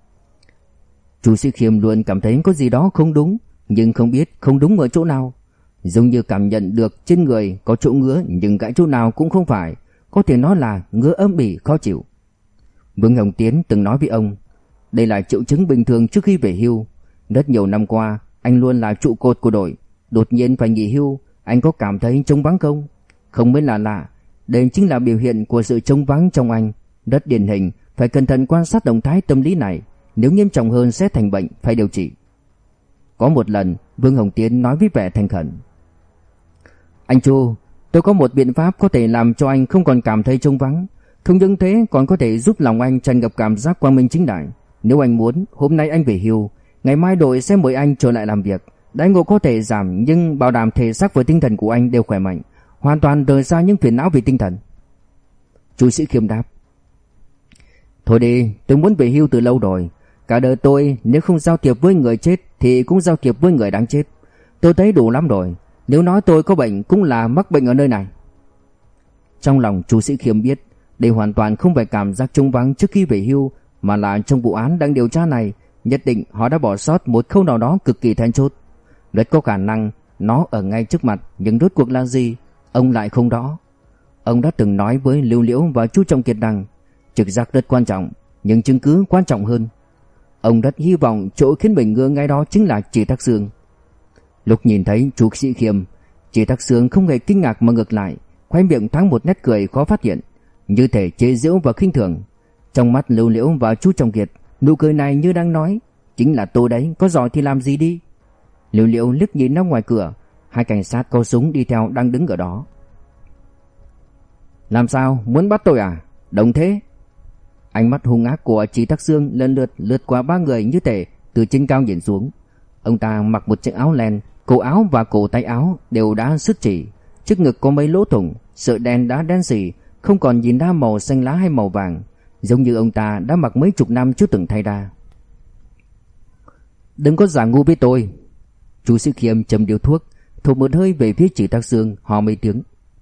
Chu Sĩ Khiêm luôn cảm thấy có gì đó không đúng, nhưng không biết không đúng ở chỗ nào. giống như cảm nhận được trên người có chỗ ngứa nhưng gãi chỗ nào cũng không phải, có thể nói là ngứa âm ỉ khó chịu. Vương Hồng Tiến từng nói với ông, đây là triệu chứng bình thường trước khi về hưu. Rất nhiều năm qua, anh luôn là trụ cột của đội, đột nhiên phải nghỉ hưu, anh có cảm thấy trống vắng không? Không mới là lạ, đây chính là biểu hiện của sự trống vắng trong anh, rất điển hình, phải cẩn thận quan sát động thái tâm lý này, nếu nghiêm trọng hơn sẽ thành bệnh phải điều trị. Có một lần, Vương Hồng Tiến nói với vẻ thành khẩn, anh Chu, tôi có một biện pháp có thể làm cho anh không còn cảm thấy trống vắng, không những thế còn có thể giúp lòng anh tràn ngập cảm giác quang minh chính đại. Nếu anh muốn, hôm nay anh về hưu, ngày mai đội sẽ mời anh trở lại làm việc. Đãi ngộ có thể giảm nhưng bảo đảm thể xác và tinh thần của anh đều khỏe mạnh, hoàn toàn rời xa những phiền não về tinh thần. Chu Sĩ Khiêm đáp, thôi đi, tôi muốn về hưu từ lâu rồi. Cả đời tôi nếu không giao thiệp với người chết thì cũng giao thiệp với người đáng chết. Tôi thấy đủ lắm rồi. Nếu nói tôi có bệnh cũng là mắc bệnh ở nơi này. Trong lòng Chu Sĩ Khiêm biết đây hoàn toàn không phải cảm giác trống vắng trước khi về hưu, mà là trong vụ án đang điều tra này nhất định họ đã bỏ sót một khâu nào đó cực kỳ then chốt. Rất có khả năng nó ở ngay trước mặt, nhưng rốt cuộc là gì ông lại không rõ. Ông đã từng nói với Lưu Liễu và Chu Trọng Kiệt rằng trực giác rất quan trọng, nhưng chứng cứ quan trọng hơn. Ông rất hy vọng chỗ khiến mình ngơ ngay đó chính là Chỉ Thác Sương. Lúc nhìn thấy Chu Sĩ Khiêm, Chỉ Thác Sương không hề kinh ngạc mà ngược lại, khoe miệng thoáng một nét cười khó phát hiện, như thể chế giễu và khinh thường. Trong mắt Lưu Liễu và Chu Trọng Kiệt, nụ cười này như đang nói, chính là tôi đấy, có giỏi thì làm gì đi. Lưu Liễu liếc nhìn ra ngoài cửa, hai cảnh sát có súng đi theo đang đứng ở đó. Làm sao, muốn bắt tôi à? Đồng thế. Ánh mắt hung ác của Chỉ Thác Sương lần lượt lướt qua ba người như thể từ trên cao nhìn xuống. Ông ta mặc một chiếc áo len, cổ áo và cổ tay áo đều đã sứt chỉ, trước ngực có mấy lỗ thủng, sợi đen đã đen sì, không còn nhìn ra màu xanh lá hay màu vàng, giống như ông ta đã mặc mấy chục năm chưa từng thay ra. Đừng có giả ngu với tôi. Chu Sĩ Khiêm châm điếu thuốc, thổi một hơi về phía Chỉ Thác Sương, hò mấy tiếng.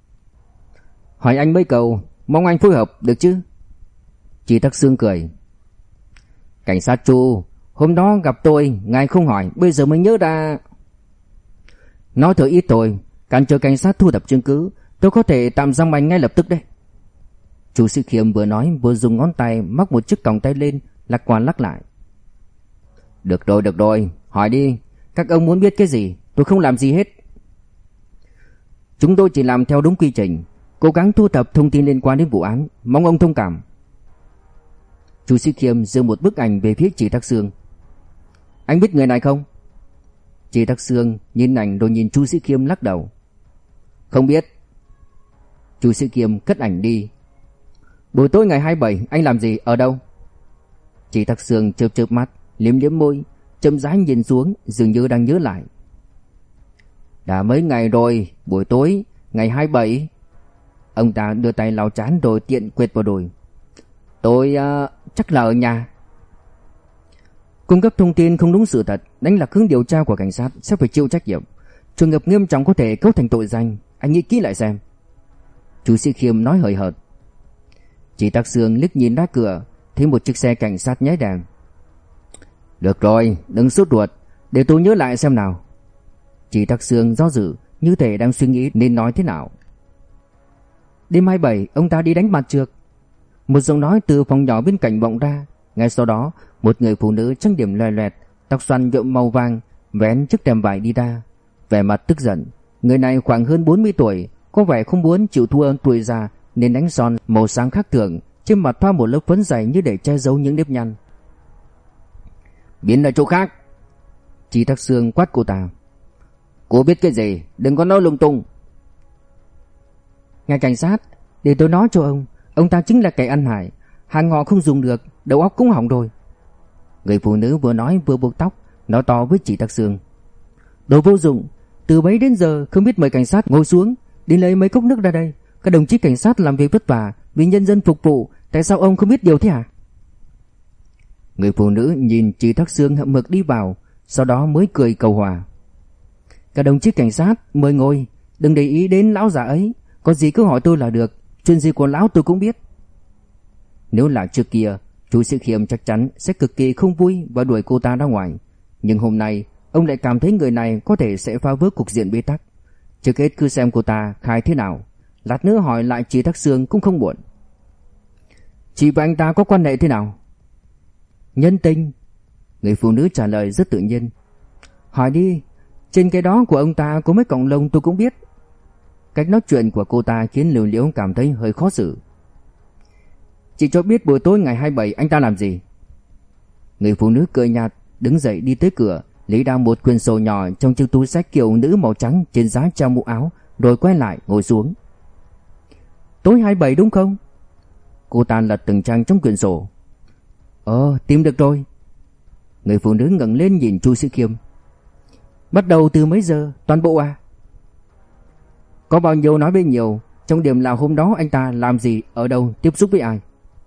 Hỏi anh mấy câu, mong anh phối hợp được chứ? Chỉ Thác Sương cười. Cảnh sát Chu, hôm đó gặp tôi, ngài không hỏi, bây giờ mới nhớ ra. Nói thôi ít thôi, cản trở cảnh sát thu thập chứng cứ, tôi có thể tạm giam anh ngay lập tức đấy. Chu Sĩ Khiêm vừa nói vừa dùng ngón tay móc một chiếc còng tay lên, lắc qua lắc lại. Được rồi, được rồi, hỏi đi, các ông muốn biết cái gì, tôi không làm gì hết. Chúng tôi chỉ làm theo đúng quy trình, cố gắng thu thập thông tin liên quan đến vụ án, mong ông thông cảm. Chu Sĩ Khiêm giơ một bức ảnh về phía Chỉ Thác Sương. Anh biết người này không? Chỉ Thác Sương nhìn ảnh rồi nhìn Chu Sĩ Khiêm lắc đầu. Không biết. Chu Sĩ Khiêm cất ảnh đi. Buổi tối ngày hai mươi bảy anh làm gì, ở đâu? Chỉ Thác Sương chớp chớp mắt, liếm liếm môi, chậm rãi nhìn xuống, dường như đang nhớ lại. Đã mấy ngày rồi, buổi tối ngày hai mươi bảy. Ông ta đưa tay lau trán rồi tiện quệt vào đùi. Tôi uh, chắc là ở nhà. Cung cấp thông tin không đúng sự thật, đánh lạc hướng điều tra của cảnh sát sẽ phải chịu trách nhiệm. Trường hợp nghiêm trọng có thể cấu thành tội danh, anh nghĩ kỹ lại xem. Chu Sĩ Khiêm nói hời hợt. Chỉ Thác Sương liếc nhìn ra cửa, thấy một chiếc xe cảnh sát nháy đèn. Được rồi, đừng sốt ruột, để tôi nhớ lại xem nào. Chỉ Thác Sương do dự, như thể đang suy nghĩ nên nói thế nào. Đêm hai mươi bảy, ông ta đi đánh mặt trược. Một giọng nói từ phòng nhỏ bên cạnh vọng ra. Ngay sau đó, một người phụ nữ trang điểm loè loẹt, tóc xoăn nhuộm màu vàng, vén chiếc rèm vải đi ra, vẻ mặt tức giận. Người này khoảng hơn bốn mươi tuổi, có vẻ không muốn chịu thua tuổi già nên đánh son màu sáng khác thường, trên mặt thoa một lớp phấn dày như để che giấu những nếp nhăn. Biến ở chỗ khác. Chỉ Thác Sương quát cô ta. Cô biết cái gì, đừng có nói lung tung. Ngài cảnh sát, để tôi nói cho ông, ông ta chính là kẻ ăn hại, hàng họ không dùng được, đầu óc cũng hỏng rồi. Người phụ nữ vừa nói vừa buộc tóc, nói to với Chỉ Thác Sương. Đồ vô dụng, từ bấy đến giờ không biết mời cảnh sát ngồi xuống, đi lấy mấy cốc nước ra đây. Các đồng chí cảnh sát làm việc vất vả vì nhân dân phục vụ, tại sao ông không biết điều thế hả? Người phụ nữ nhìn Chỉ Thác Sương hậm hực đi vào, sau đó mới cười cầu hòa. Các đồng chí cảnh sát mời ngồi, đừng để ý đến lão già ấy, có gì cứ hỏi tôi là được, chuyện gì của lão tôi cũng biết. Nếu là trước kia, Chu Sĩ Khiêm chắc chắn sẽ cực kỳ không vui và đuổi cô ta ra ngoài, nhưng hôm nay ông lại cảm thấy người này có thể sẽ phá vỡ cục diện bế tắc. Trước hết cứ xem cô ta khai thế nào, lát nữa hỏi lại chị Thác Sương cũng không muộn. Chị và anh ta có quan hệ thế nào? Nhân tình. Người phụ nữ trả lời rất tự nhiên. Hỏi đi, trên cái đó của ông ta có mấy cọng lông tôi cũng biết. Cách nói chuyện của cô ta khiến Lưu Liễu cảm thấy hơi khó xử. Chị cho biết buổi tối ngày hai mươi bảy anh ta làm gì? Người phụ nữ cười nhạt, đứng dậy đi tới cửa, lấy ra một quyển sổ nhỏ trong chiếc túi xách kiểu nữ màu trắng trên giá treo mũ áo, rồi quay lại ngồi xuống. Tối hai mươi bảy đúng không? Cô ta lật từng trang trong quyển sổ. Ờ, tìm được rồi. Người phụ nữ ngẩng lên nhìn Chu Sĩ Khiêm. Bắt đầu từ mấy giờ, toàn bộ à? Có bao nhiêu nói bấy nhiêu, trong điểm là hôm đó anh ta làm gì, ở đâu, tiếp xúc với ai?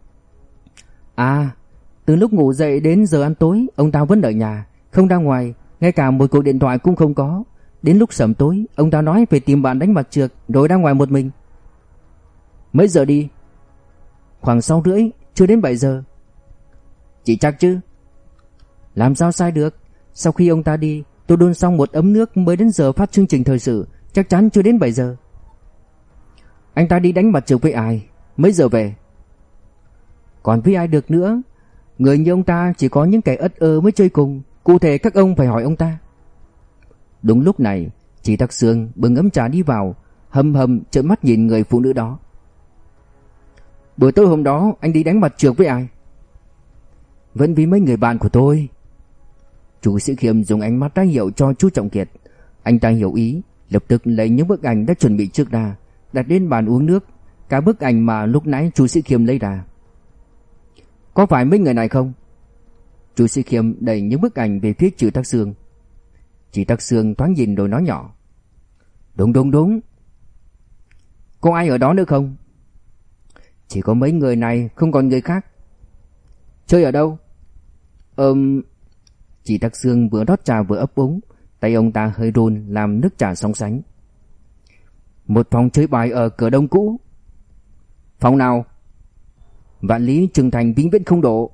À, từ lúc ngủ dậy đến giờ ăn tối, ông ta vẫn ở nhà, không ra ngoài, ngay cả một cuộc điện thoại cũng không có. Đến lúc sẩm tối, ông ta nói phải tìm bạn đánh mặt trượt, rồi ra ngoài một mình. Mấy giờ đi? Khoảng sáu rưỡi, chưa đến bảy giờ. Chị chắc chứ? Làm sao sai được? Sau khi ông ta đi, tôi đun xong một ấm nước mới đến giờ phát chương trình thời sự, chắc chắn chưa đến bảy giờ. Anh ta đi đánh mặt trượt với ai? Mấy giờ về? Còn với ai được nữa? Người như ông ta chỉ có những kẻ ất ơ mới chơi cùng, cụ thể các ông phải hỏi ông ta. Đúng lúc này, chị Thác Sương bưng ấm trà đi vào, hầm hầm trợn mắt nhìn người phụ nữ đó. Buổi tối hôm đó anh đi đánh mặt trượt với ai? Vẫn vì mấy người bạn của tôi. Chu Sĩ Khiêm dùng ánh mắt ra hiệu cho chú Trọng Kiệt. Anh ta hiểu ý, lập tức lấy những bức ảnh đã chuẩn bị trước ra, đặt lên bàn uống nước. Cả bức ảnh mà lúc nãy Chu Sĩ Khiêm lấy ra. Có phải mấy người này không? Chu Sĩ Khiêm đẩy những bức ảnh về phía chị Thác Sương. Chị Thác Sương thoáng nhìn rồi nói nhỏ. Đúng đúng đúng. Có ai ở đó nữa không? Chỉ có mấy người này, không còn người khác. Chơi ở đâu? Ừm... Chị Thác Sương vừa rót trà vừa ấp úng, tay ông ta hơi run làm nước trà sóng sánh. Một phòng chơi bài ở cửa đông cũ. Phòng nào? Vạn Lý Trường Thành vĩnh viễn không độ.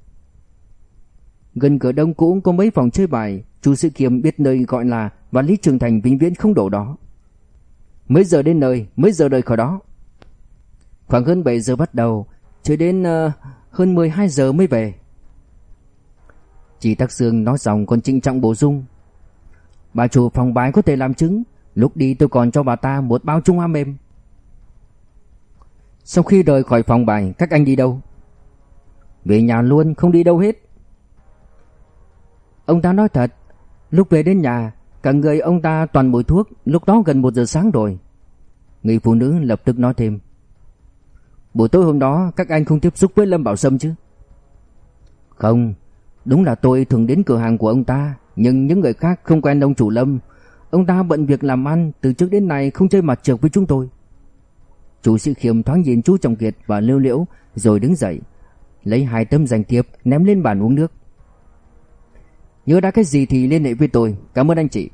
Gần cửa đông cũ có mấy phòng chơi bài, Chu Sĩ Khiêm biết nơi gọi là Vạn Lý Trường Thành vĩnh viễn không độ đó. Mấy giờ đến nơi, mấy giờ rời khỏi đó? Khoảng hơn bảy giờ bắt đầu, chơi đến uh, hơn mười hai giờ mới về. Chị Thác Sương nói xong còn trịnh trọng bổ sung. Bà chủ phòng bài có thể làm chứng, lúc đi tôi còn cho bà ta một bao Trung Hoa mềm. Sau khi rời khỏi phòng bài, các anh đi đâu? Về nhà luôn, không đi đâu hết. Ông ta nói thật, lúc về đến nhà, cả người ông ta toàn mùi thuốc, lúc đó gần một giờ sáng rồi. Người phụ nữ lập tức nói thêm. Buổi tối hôm đó các anh không tiếp xúc với Lâm Bảo Sâm chứ? Không, đúng là tôi thường đến cửa hàng của ông ta, nhưng những người khác không quen ông chủ Lâm. Ông ta bận việc làm ăn, từ trước đến nay không chơi mặt trượt với chúng tôi. Chu Sĩ Khiêm thoáng nhìn chú Trọng Kiệt và Lưu Liễu rồi đứng dậy, lấy hai tấm danh thiếp ném lên bàn uống nước. Nhớ đã cái gì thì liên hệ với tôi, cảm ơn anh chị.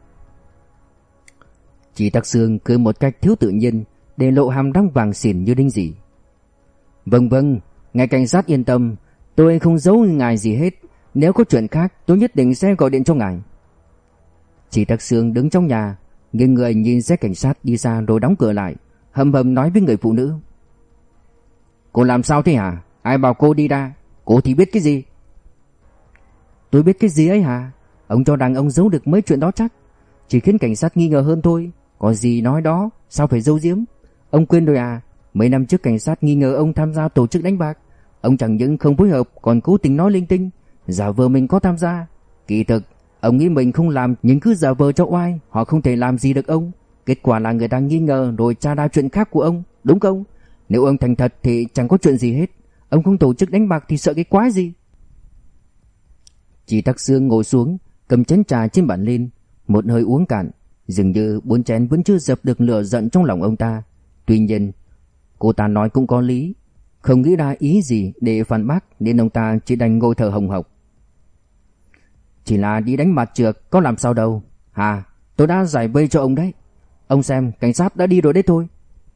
Chị Thác Sương cười một cách thiếu tự nhiên, để lộ hàm răng vàng xỉn như đinh dị. Vâng vâng, ngài cảnh sát yên tâm, tôi không giấu ngài gì hết. Nếu có chuyện khác tôi nhất định sẽ gọi điện cho ngài. Chị Thác Sương đứng trong nhà, nghiêng người nhìn xe cảnh sát đi xa rồi đóng cửa lại, hầm hầm nói với người phụ nữ. Cô làm sao thế hả? Ai bảo cô đi ra? Cô thì biết cái gì? Tôi biết cái gì ấy hả? Ông cho rằng ông giấu được mấy chuyện đó chắc. Chỉ khiến cảnh sát nghi ngờ hơn thôi. Có gì nói đó, sao phải giấu giếm? Ông quên rồi à? Mấy năm trước cảnh sát nghi ngờ ông tham gia tổ chức đánh bạc. Ông chẳng những không phối hợp còn cố tình nói linh tinh, giả vờ mình có tham gia. Kỳ thực ông nghĩ mình không làm nhưng cứ giả vờ cho oai, họ không thể làm gì được ông. Kết quả là người ta nghi ngờ rồi tra ra chuyện khác của ông, đúng không? Nếu ông thành thật thì chẳng có chuyện gì hết. Ông không tổ chức đánh bạc thì sợ cái quái gì? Chị Thác Sương ngồi xuống, cầm chén trà trên bàn lên, một hơi uống cạn. Dường như bốn chén vẫn chưa dập được lửa giận trong lòng ông ta. Tuy nhiên cô ta nói cũng có lý, không nghĩ ra ý gì để phản bác nên ông ta chỉ đành ngồi thở hồng hộc. Chỉ là đi đánh mặt trượt có làm sao đâu. Hà, tôi đã giải vây cho ông đấy. Ông xem, cảnh sát đã đi rồi đấy thôi.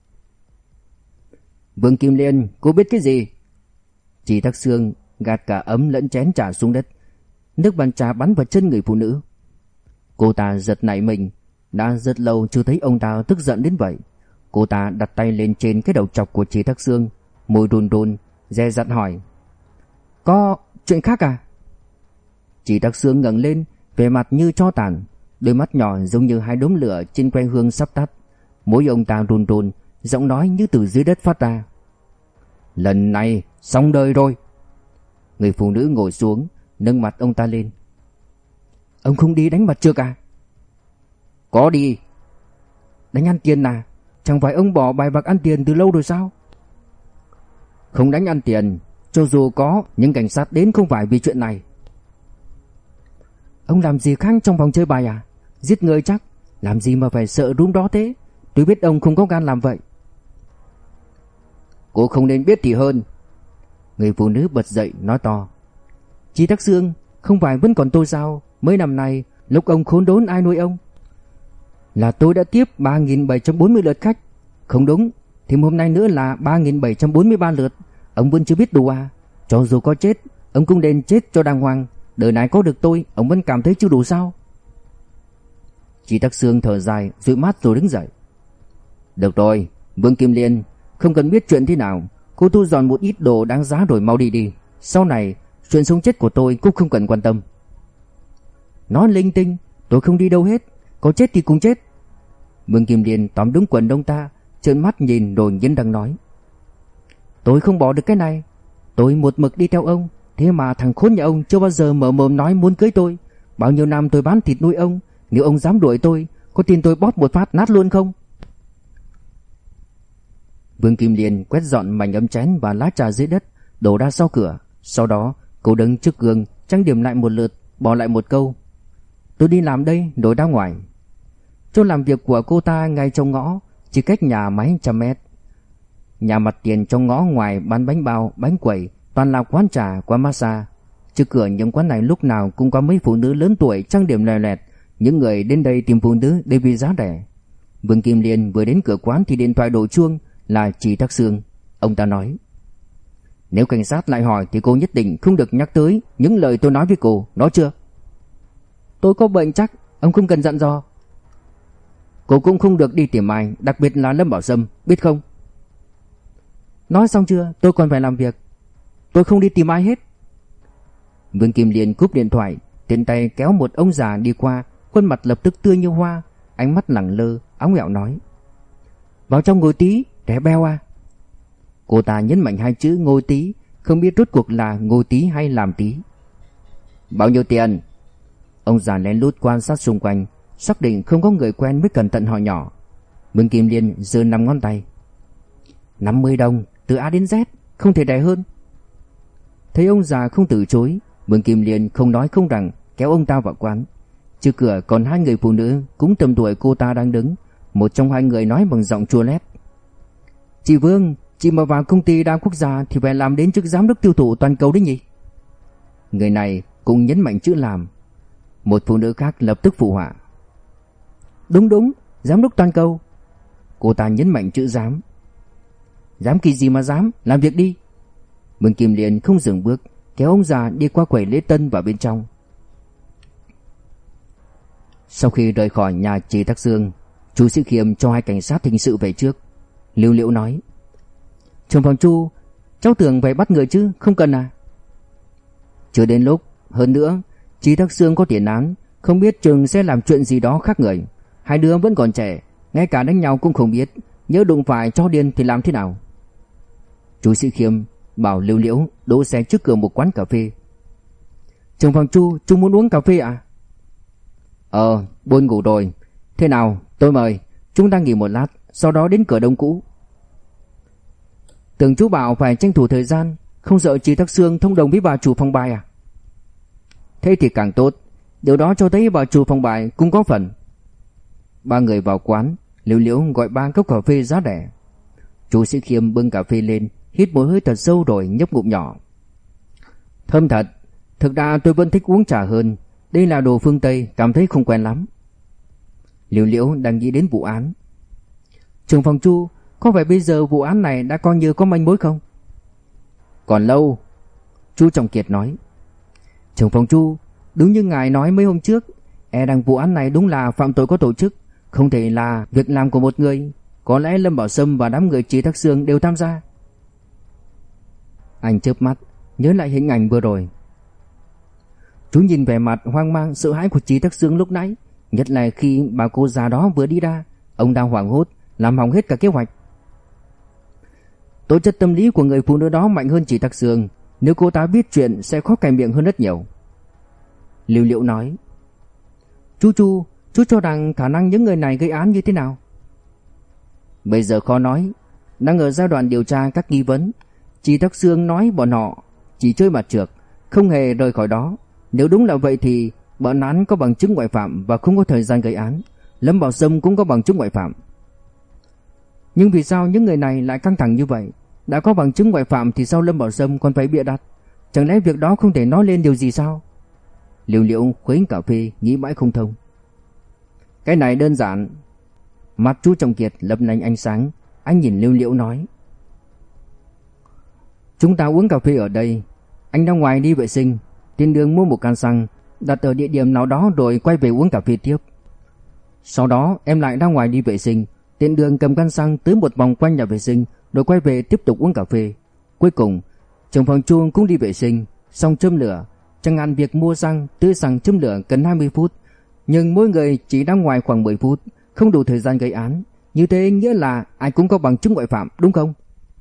Vương Kim Liên, cô biết cái gì? Chị Thác Sương gạt cả ấm lẫn chén trà xuống đất. Nước bàn trà bắn vào chân người phụ nữ. Cô ta giật nảy mình, Đã rất lâu chưa thấy ông ta tức giận đến vậy. Cô ta đặt tay lên trên cái đầu chọc của Chỉ Thác Sương, môi run run, dè dặt hỏi: "Có chuyện khác à?" Chỉ Thác Sương ngẩng lên, vẻ mặt như tro tàn, đôi mắt nhỏ giống như hai đốm lửa trên que hương sắp tắt. Môi ông ta run run, giọng nói như từ dưới đất phát ra: "Lần này xong đời rồi." Người phụ nữ ngồi xuống, nâng mặt ông ta lên: "Ông không đi đánh mặt trược à?" "Có đi." "Đánh ăn tiền à? Chẳng phải ông bỏ bài bạc ăn tiền từ lâu rồi sao?" "Không đánh ăn tiền, cho dù có, nhưng cảnh sát đến không phải vì chuyện này." "Ông làm gì khác trong vòng chơi bài à? Giết người chắc, làm gì mà phải sợ rúm đó thế? Tôi biết ông không có gan làm vậy." "Cô không nên biết thì hơn." Người phụ nữ bật dậy nói to: "Chỉ Thác Sương, không phải vẫn còn tôi sao? Mấy năm nay, lúc ông khốn đốn ai nuôi ông? Là tôi đã tiếp ba nghìn bảy trăm bốn mươi lượt khách. Không đúng, thêm hôm nay nữa là ba nghìn bảy trăm bốn mươi ba lượt. Ông vẫn chưa biết đủ à? Cho dù có chết, ông cũng nên chết cho đàng hoàng. Đời này có được tôi, ông vẫn cảm thấy chưa đủ sao?" Chỉ Thác Sương thở dài, dụi mắt rồi đứng dậy. "Được rồi, Vương Kim Liên, không cần biết chuyện thế nào. Cô thu dọn một ít đồ đáng giá rồi mau đi đi. Sau này, chuyện sống chết của tôi cũng không cần quan tâm." "Nói linh tinh, tôi không đi đâu hết. Có chết thì cùng chết." Vương Kim Liên tóm đúng quần ông ta, trợn mắt nhìn rồi nghiến răng nói: "Tôi không bỏ được cái này. Tôi một mực đi theo ông, thế mà thằng khốn nhà ông chưa bao giờ mở mồm nói muốn cưới tôi. Bao nhiêu năm tôi bán thịt nuôi ông, nếu ông dám đuổi tôi, có tin tôi bóp một phát nát luôn không?" Vương Kim Liên quét dọn mảnh ấm chén và lá trà dưới đất, đổ ra sau cửa. Sau đó cô đứng trước gương trang điểm lại một lượt, bỏ lại một câu: "Tôi đi làm đây, rồi ra ngoài." Chỗ làm việc của cô ta ngay trong ngõ, chỉ cách nhà mấy trăm mét. Nhà mặt tiền trong ngõ ngoài bán bánh bao, bánh quẩy, toàn là quán trà, quán massage. Trước cửa những quán này lúc nào cũng có mấy phụ nữ lớn tuổi trang điểm lòe loẹt. Những người đến đây tìm phụ nữ đều vì giá rẻ. Vương Kim Liên vừa đến cửa quán thì điện thoại đổ chuông, là Chỉ Thác Sương. Ông ta nói: "Nếu cảnh sát lại hỏi thì cô nhất định không được nhắc tới những lời tôi nói với cô, nói chưa?" "Tôi có bệnh chắc, ông không cần dặn dò." "Cô cũng không được đi tìm ai, đặc biệt là Lâm Bảo Sâm, biết không?" "Nói xong chưa, tôi còn phải làm việc. Tôi không đi tìm ai hết." Vương Kim Liên cúp điện thoại, tiện tay kéo một ông già đi qua, khuôn mặt lập tức tươi như hoa, ánh mắt lẳng lơ, óng ẹo nói: "Vào trong ngồi tí, trẻ beo à." Cô ta nhấn mạnh hai chữ ngồi tí, không biết rốt cuộc là ngồi tí hay làm tí. "Bao nhiêu tiền?" Ông già lén lút quan sát xung quanh, xác định không có người quen mới cẩn thận hỏi nhỏ. Vương Kim Liên giơ năm ngón tay: năm mươi đồng, từ A đến Z, không thể rẻ hơn." Thấy ông già không từ chối, Vương Kim Liên không nói không rằng kéo ông ta vào quán. Trước cửa còn hai người phụ nữ cũng tầm tuổi cô ta đang đứng. Một trong hai người nói bằng giọng chua lét: "Chị Vương, chị mà vào công ty đa quốc gia thì phải làm đến chức giám đốc tiêu thụ toàn cầu đấy nhỉ?" Người này cũng nhấn mạnh chữ làm. Một phụ nữ khác lập tức phụ họa: "Đúng đúng, giám đốc toàn cầu." Cô ta nhấn mạnh chữ dám. "Dám kỳ gì mà dám, làm việc đi." Vương Kim Liên không dừng bước, kéo ông già đi qua quầy lễ tân vào bên trong. Sau khi rời khỏi nhà Chỉ Thác Sương, Chu Sĩ Khiêm cho hai cảnh sát hình sự về trước. Liễu Liễu nói: "Trưởng phòng Chu, cháu tưởng phải bắt người chứ, không cần à?" "Chưa đến lúc, hơn nữa, Chỉ Thác Sương có tiền án, không biết chừng sẽ làm chuyện gì đó khác người. Hai đứa vẫn còn trẻ, ngay cả đánh nhau cũng không biết, nhớ đụng phải cho điên thì làm thế nào?" Chu Sĩ Khiêm bảo Liễu Liễu đỗ xe trước cửa một quán cà phê. "Trưởng phòng Chu, Chu muốn uống cà phê à?" "Ờ, buồn ngủ rồi. Thế nào, tôi mời, chúng ta nghỉ một lát, sau đó đến cửa đông cũ." "Tưởng chú bảo phải tranh thủ thời gian, không sợ Chỉ Thác Sương thông đồng với bà chủ phòng bài à?" "Thế thì càng tốt, điều đó cho thấy bà chủ phòng bài cũng có phần." Ba người vào quán, Liễu Liễu gọi ba cốc cà phê giá rẻ. Chu Sĩ Khiêm bưng cà phê lên, hít một hơi thật sâu rồi nhấp ngụm nhỏ. "Thơm thật, thực ra tôi vẫn thích uống trà hơn, đây là đồ phương Tây, cảm thấy không quen lắm." Liễu Liễu đang nghĩ đến vụ án. "Trưởng phòng Chu, có phải bây giờ vụ án này đã coi như có manh mối không?" "Còn lâu." Chu Trọng Kiệt nói. "Trưởng phòng Chu, đúng như ngài nói mấy hôm trước, e rằng vụ án này đúng là phạm tội có tổ chức. không thể là việc làm của một người. Có lẽ Lâm Bảo Sâm và đám người Trí Thác Sương đều tham gia. Anh chớp mắt, nhớ lại hình ảnh vừa rồi. Chú nhìn vẻ mặt hoang mang sợ hãi của Trí Thác Sương lúc nãy, nhất là khi bà cô già đó vừa đi ra. Ông đang hoảng hốt, làm hỏng hết cả kế hoạch. Tố chất tâm lý của người phụ nữ đó mạnh hơn Trí Thác Sương. Nếu cô ta biết chuyện sẽ khó cài miệng hơn rất nhiều. Lưu Liễu nói. Chú Chu, chú cho rằng khả năng những người này gây án như thế nào? Bây giờ khó nói, đang ở giai đoạn điều tra các nghi vấn. Trí Thác Sương nói bọn họ chỉ chơi mặt trược, không hề rời khỏi đó. Nếu đúng là vậy thì bọn hắn có bằng chứng ngoại phạm và không có thời gian gây án. Lâm Bảo Sâm cũng có bằng chứng ngoại phạm. Nhưng vì sao những người này lại căng thẳng như vậy? Đã có bằng chứng ngoại phạm thì sao Lâm Bảo Sâm còn phải bịa đặt? Chẳng lẽ việc đó không thể nói lên điều gì sao? Liễu Liễu khuấy cà phê nghĩ mãi không thông. Cái này đơn giản. Mắt chú Trọng Kiệt lấp lánh ánh sáng. Anh nhìn Liễu Liễu nói. Chúng ta uống cà phê ở đây. Anh ra ngoài đi vệ sinh, trên đường mua một can xăng, đặt ở địa điểm nào đó rồi quay về uống cà phê tiếp. Sau đó em lại ra ngoài đi vệ sinh, trên đường cầm can xăng tưới một vòng quanh nhà vệ sinh, rồi quay về tiếp tục uống cà phê. Cuối cùng trưởng phòng Chu cũng đi vệ sinh, xong châm lửa. Chẳng hạn việc mua xăng, tưới xăng, châm lửa cần hai mươi phút, nhưng mỗi người chỉ ra ngoài khoảng mười phút, không đủ thời gian gây án. Như thế nghĩa là ai cũng có bằng chứng ngoại phạm, đúng không?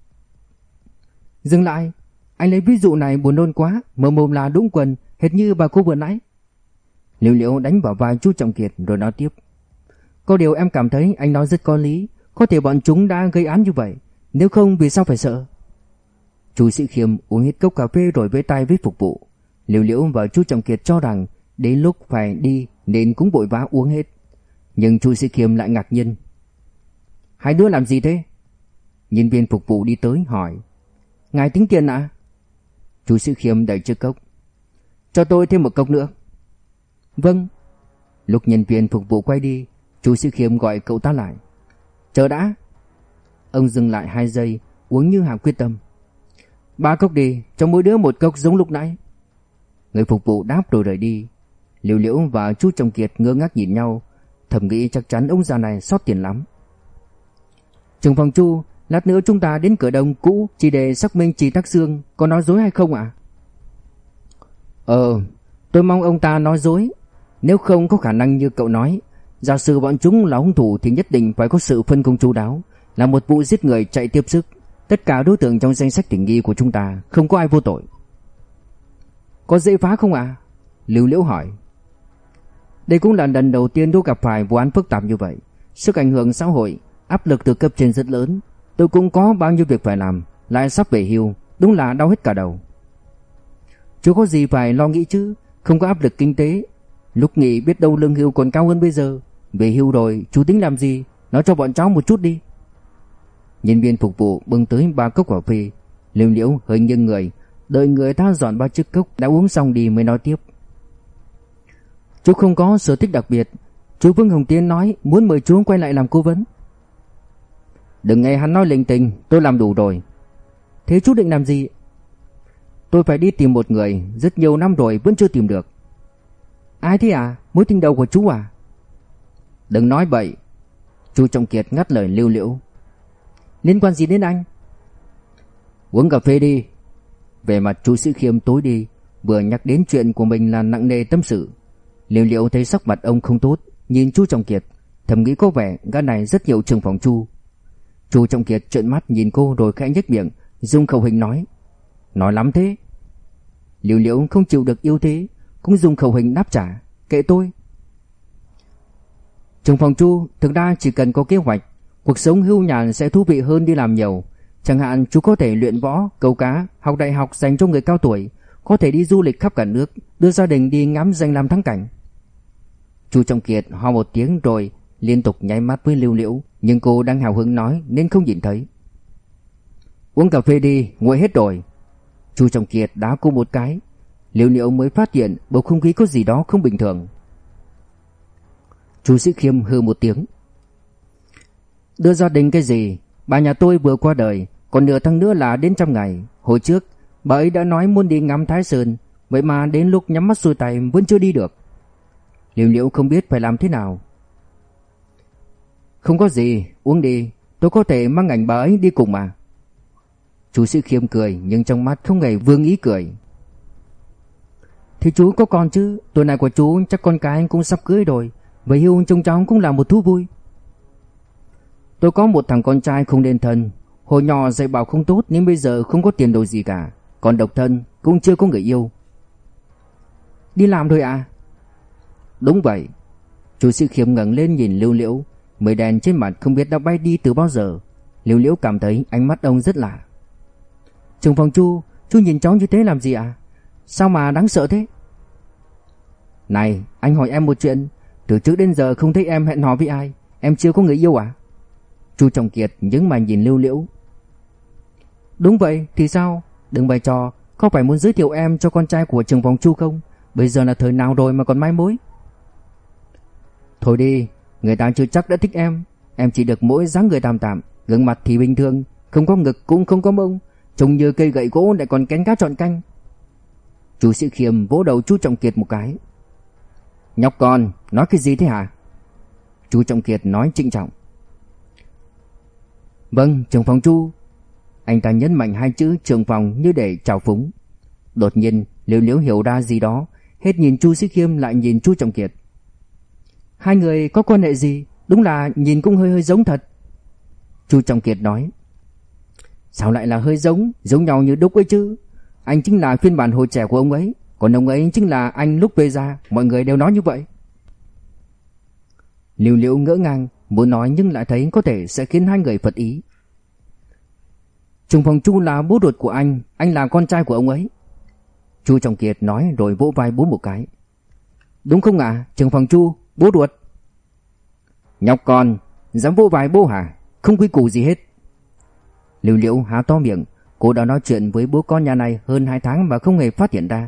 Dừng lại, anh lấy ví dụ này buồn nôn quá, mở mồm là đúng quần, hệt như bà cô vừa nãy. Liễu Liễu đánh vào vai chú Trọng Kiệt rồi nói tiếp. Có điều em cảm thấy anh nói rất có lý. Có thể bọn chúng đã gây án như vậy, nếu không vì sao phải sợ? Chú Sĩ Khiêm uống hết cốc cà phê rồi vẫy tay với phục vụ. Liễu Liễu và chú Trọng Kiệt cho rằng đến lúc phải đi nên cũng vội vã uống hết. Nhưng chú Sĩ Khiêm lại ngạc nhiên. Hai đứa làm gì thế? Nhân viên phục vụ đi tới hỏi. Ngài tính tiền ạ? À? Chú Sĩ Khiêm đẩy chiếc cốc. Cho tôi thêm một cốc nữa. Vâng. Lúc nhân viên phục vụ quay đi, chú Sĩ Khiêm gọi cậu ta lại. Chờ đã. Ông dừng lại hai giây, uống như hạ quyết tâm. Ba cốc đi, cho mỗi đứa một cốc giống lúc nãy. Người phục vụ đáp rồi rời đi. Liễu Liễu và chú Trọng Kiệt ngơ ngác nhìn nhau, thầm nghĩ chắc chắn ông già này sót tiền lắm. Trưởng phòng Chu, lát nữa chúng ta đến cửa đông cũ chỉ để xác minh Trí Thác Sương có nói dối hay không ạ? À? Ờ, tôi mong ông ta nói dối. Nếu không có khả năng như cậu nói, giả sử bọn chúng là hung thủ thì nhất định phải có sự phân công chu đáo, là một vụ giết người chạy tiếp sức. Tất cả đối tượng trong danh sách tình nghi của chúng ta không có ai vô tội. Có dễ phá không ạ? À? Lưu Liễu hỏi. Đây cũng là lần đầu tiên tôi gặp phải vụ án phức tạp như vậy. Sức ảnh hưởng xã hội, áp lực từ cấp trên rất lớn. Tôi cũng có bao nhiêu việc phải làm, lại sắp về hưu, đúng là đau hết cả đầu. Chú có gì phải lo nghĩ chứ, không có áp lực kinh tế. Lúc nghỉ biết đâu lương hưu còn cao hơn bây giờ. Về hưu rồi chú tính làm gì? Nói cho bọn cháu một chút đi. Nhân viên phục vụ bưng tới ba cốc cà phê. Liễu Liễu hơi nghiêng người, đợi người ta dọn ba chiếc cốc đã uống xong đi mới nói tiếp. Chú không có sở thích đặc biệt. Chú Vương Hồng Tiến nói muốn mời chú quay lại làm cố vấn. Đừng nghe hắn nói linh tinh, tôi làm đủ rồi. Thế chú định làm gì? Tôi phải đi tìm một người, rất nhiều năm rồi vẫn chưa tìm được. Ai thế à? Mối tình đầu của chú à? Đừng nói bậy. Chú Trọng Kiệt ngắt lời Liễu Liễu. Liên quan gì đến anh? Uống cà phê đi. Về mặt chú Sĩ Khiêm tối đi, vừa nhắc đến chuyện của mình là nặng nề tâm sự. Liễu Liễu thấy sắc mặt ông không tốt, nhìn chú Trọng Kiệt, thầm nghĩ có vẻ gã này rất nhiều trường phòng Chu. Chú Trọng Kiệt trợn mắt nhìn cô rồi khẽ nhếch miệng, dùng khẩu hình nói. Nói lắm thế. Liễu Liễu không chịu được yêu thế, cũng dùng khẩu hình đáp trả. Kệ tôi. Trường phòng Chu thực ra chỉ cần có kế hoạch, cuộc sống hưu nhàn sẽ thú vị hơn đi làm nhiều. Chẳng hạn chú có thể luyện võ, câu cá, học đại học dành cho người cao tuổi, có thể đi du lịch khắp cả nước, đưa gia đình đi ngắm danh lam thắng cảnh. Chú Trọng Kiệt ho một tiếng rồi liên tục nháy mắt với Liễu Liễu, nhưng cô đang hào hứng nói nên không nhìn thấy. Uống cà phê đi, nguội hết rồi. Chú Trọng Kiệt đá cô một cái. Liễu Liễu mới phát hiện bầu không khí có gì đó không bình thường. Chú Sĩ Khiêm hừ một tiếng. Đưa gia đình cái gì? Bà nhà tôi vừa qua đời, còn nửa tháng nữa là đến trăm ngày. Hồi trước bà ấy đã nói muốn đi ngắm Thái Sơn, vậy mà đến lúc nhắm mắt xuôi tay vẫn chưa đi được. Liễu Liễu không biết phải làm thế nào. Không có gì, uống đi, tôi có thể mang ảnh bà ấy đi cùng mà. Chú Sĩ Khiêm cười nhưng trong mắt không hề vương ý cười. Thì chú có con chứ, tuổi này của chú chắc con cái cũng sắp cưới rồi, về hưu trông cháu cũng là một thú vui. Tôi có một thằng con trai không nên thân, hồi nhỏ dạy bảo không tốt nên bây giờ không có tiền đồ gì cả, còn độc thân, cũng chưa có người yêu. Đi làm thôi à? Đúng vậy. Chú Sĩ Khiêm ngẩng lên nhìn Lưu Liễu, mây đen trên mặt không biết đã bay đi từ bao giờ. Lưu Liễu cảm thấy ánh mắt ông rất lạ. Trưởng phòng Chu, chú nhìn cháu như thế làm gì ạ? À? Sao mà đáng sợ thế? Này, anh hỏi em một chuyện, từ trước đến giờ không thấy em hẹn hò với ai, em chưa có người yêu à? Chu Trọng Kiệt nhướng mày nhìn Lưu Liễu. Đúng vậy, thì sao? Đừng bày trò, có phải muốn giới thiệu em cho con trai của trưởng phòng Chu không? Bây giờ là thời nào rồi mà còn mai mối? Thôi đi, người ta chưa chắc đã thích em. Em chỉ được mỗi dáng người tạm tạm, gương mặt thì bình thường, không có ngực cũng không có mông, trông như cây gậy gỗ lại còn cánh cá trọn canh. Chú Sĩ Khiêm vỗ đầu chú Trọng Kiệt một cái. Nhóc con, nói cái gì thế hả? Chú Trọng Kiệt nói trịnh trọng. Vâng, trưởng phòng Chu. Anh ta nhấn mạnh hai chữ trưởng phòng như để chào phúng. Đột nhiên Liễu Liễu hiểu ra gì đó, hết nhìn Chu Sĩ Khiêm lại nhìn chú Trọng Kiệt. Hai người có quan hệ gì? Đúng là nhìn cũng hơi hơi giống thật. Chu Trọng Kiệt nói. Sao lại là hơi giống, giống nhau như đúc ấy chứ. Anh chính là phiên bản hồi trẻ của ông ấy, còn ông ấy chính là anh lúc về già, mọi người đều nói như vậy. Liễu Liễu ngỡ ngàng, muốn nói nhưng lại thấy có thể sẽ khiến hai người phật ý. Trưởng phòng Chu là bố ruột của anh, anh là con trai của ông ấy. Chu Trọng Kiệt nói rồi vỗ vai bố một cái. Đúng không ạ, à? Trưởng phòng Chu, bố ruột. Nhóc con, dám vỗ vai bố hả? Không quy củ gì hết. Liễu Liễu há to miệng, cô đã nói chuyện với bố con nhà này hơn hai tháng mà không hề phát hiện ra.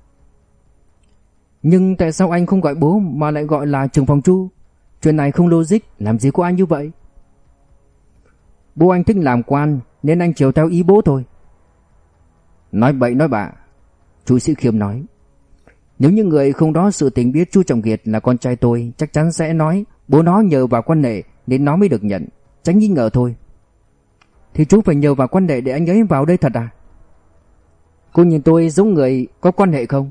Nhưng tại sao anh không gọi bố mà lại gọi là trưởng phòng Chu? Chuyện này không logic, làm gì có ai như vậy? Bố anh thích làm quan nên anh chiều theo ý bố thôi. Nói bậy nói bạ. Chú Sĩ Khiêm nói. Nếu như người không đó sự tình biết Chu Trọng Kiệt là con trai tôi, chắc chắn sẽ nói bố nó nhờ vào quan hệ nên nó mới được nhận, tránh nghi ngờ thôi. Thì chú phải nhờ vào quan hệ để anh ấy vào đây thật à? Cô nhìn tôi giống người có quan hệ không?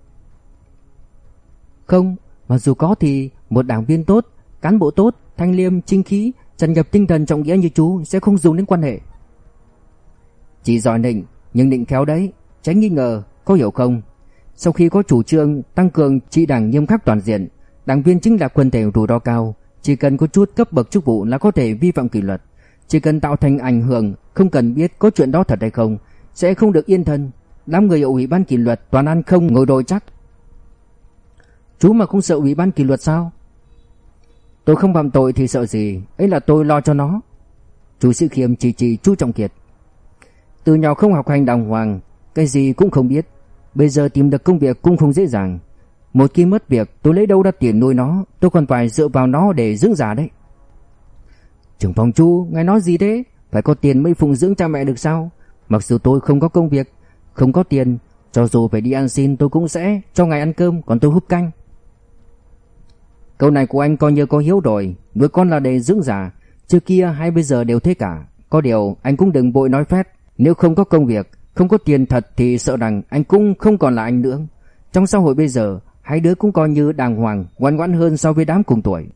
Không, mặc dù có thì một đảng viên tốt, cán bộ tốt, thanh liêm, chính khí, tràn ngập tinh thần trọng nghĩa như chú sẽ không dùng đến quan hệ. Chỉ giỏi nịnh, nhưng nịnh khéo đấy, tránh nghi ngờ, có hiểu không? Sau khi có chủ trương tăng cường trị đảng nghiêm khắc toàn diện, đảng viên chính là quần thể rủi ro cao, chỉ cần có chút cấp bậc chức vụ là có thể vi phạm kỷ luật, chỉ cần tạo thành ảnh hưởng, không cần biết có chuyện đó thật hay không, sẽ không được yên thân. Đám người ở ủy ban kỷ luật toàn ăn không ngồi đồi chắc. Chú mà không sợ ủy ban kỷ luật sao? Tôi không phạm tội thì sợ gì, ấy là tôi lo cho nó. Chú Sĩ Khiêm chỉ chỉ chú Trọng Kiệt. Từ nhỏ không học hành đàng hoàng, cái gì cũng không biết, bây giờ tìm được công việc cũng không dễ dàng. Một khi mất việc tôi lấy đâu ra tiền nuôi nó, tôi còn phải dựa vào nó để dưỡng già đấy. Trưởng phòng Chu, ngài nói gì thế? Phải có tiền mới phụng dưỡng cha mẹ được sao? Mặc dù tôi không có công việc, không có tiền, cho dù phải đi ăn xin tôi cũng sẽ cho ngài ăn cơm, còn tôi húp canh. Câu này của anh coi như có hiếu rồi, nuôi con là để dưỡng già, trước kia hay bây giờ đều thế cả. Có điều anh cũng đừng vội nói phét, nếu không có công việc, không có tiền thật thì sợ rằng anh cũng không còn là anh nữa. Trong xã hội bây giờ, hai đứa cũng coi như đàng hoàng, ngoan ngoãn hơn so với đám cùng tuổi.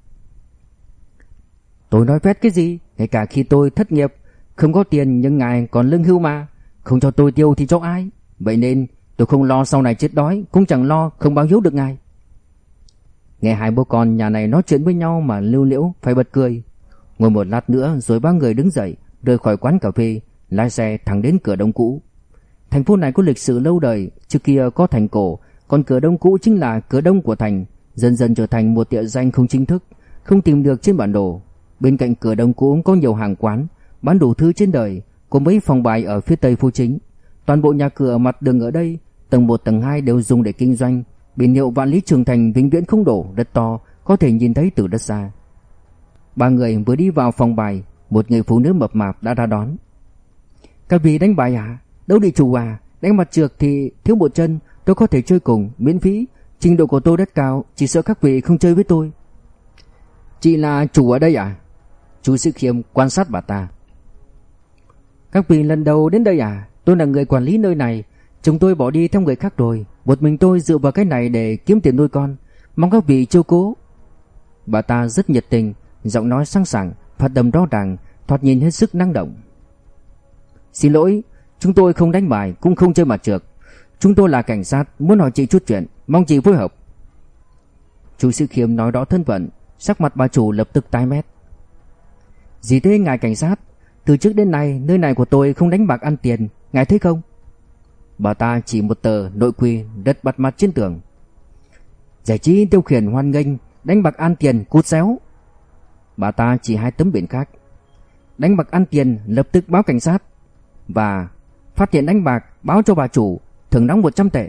Tôi nói phét cái gì? Ngay cả khi tôi thất nghiệp, không có tiền nhưng ngài còn lương hưu mà, không cho tôi tiêu thì cho ai? Vậy nên tôi không lo sau này chết đói, cũng chẳng lo không báo hiếu được ngài. Nghe hai bố con nhà này nói chuyện với nhau mà Lưu Liễu phải bật cười. Ngồi một lát nữa rồi ba người đứng dậy, rời khỏi quán cà phê, lái xe thẳng đến cửa Đông cũ. Thành phố này có lịch sử lâu đời, trước kia có thành cổ, còn cửa Đông cũ chính là cửa đông của thành, dần dần trở thành một địa danh không chính thức, không tìm được trên bản đồ. Bên cạnh cửa Đông cũ có nhiều hàng quán bán đủ thứ trên đời, có mấy phòng bài ở phía tây phố chính. Toàn bộ nhà cửa mặt đường ở đây, tầng một tầng hai đều dùng để kinh doanh. Biển hiệu Vạn Lý Trường Thành vĩnh viễn không đổ, rất to, có thể nhìn thấy từ rất xa. Ba người vừa đi vào phòng bài, một người phụ nữ mập mạp đã ra đón. Các vị đánh bài à? Đấu địa chủ à? Đánh mặt trượt thì thiếu một chân, tôi có thể chơi cùng, miễn phí. Trình độ của tôi rất cao, chỉ sợ các vị không chơi với tôi. Chị là chủ ở đây à? Chu Sĩ Khiêm quan sát bà ta. Các vị lần đầu đến đây à? Tôi là người quản lý nơi này. Chúng tôi bỏ đi theo người khác rồi. Một mình tôi dựa vào cái này để kiếm tiền nuôi con. Mong các vị chiếu cố. Bà ta rất nhiệt tình, giọng nói sang sảng, phát âm rõ ràng, thoạt nhìn hết sức năng động. Xin lỗi, chúng tôi không đánh bài cũng không chơi mặt trược. Chúng tôi là cảnh sát, muốn hỏi chị chút chuyện, mong chị phối hợp. Chu Sĩ Khiêm nói rõ thân phận, sắc mặt bà chủ lập tức tái mét. Gì thế ngài cảnh sát? Từ trước đến nay nơi này của tôi không đánh bạc ăn tiền, ngài thấy không? Bà ta chỉ một tờ nội quy đất bắt mắt trên tường. Giải trí tiêu khiển hoan nghênh, đánh bạc ăn tiền cút xéo. Bà ta chỉ hai tấm biển khác. Đánh bạc ăn tiền lập tức báo cảnh sát, và phát hiện đánh bạc báo cho bà chủ, thưởng nóng một trăm tệ.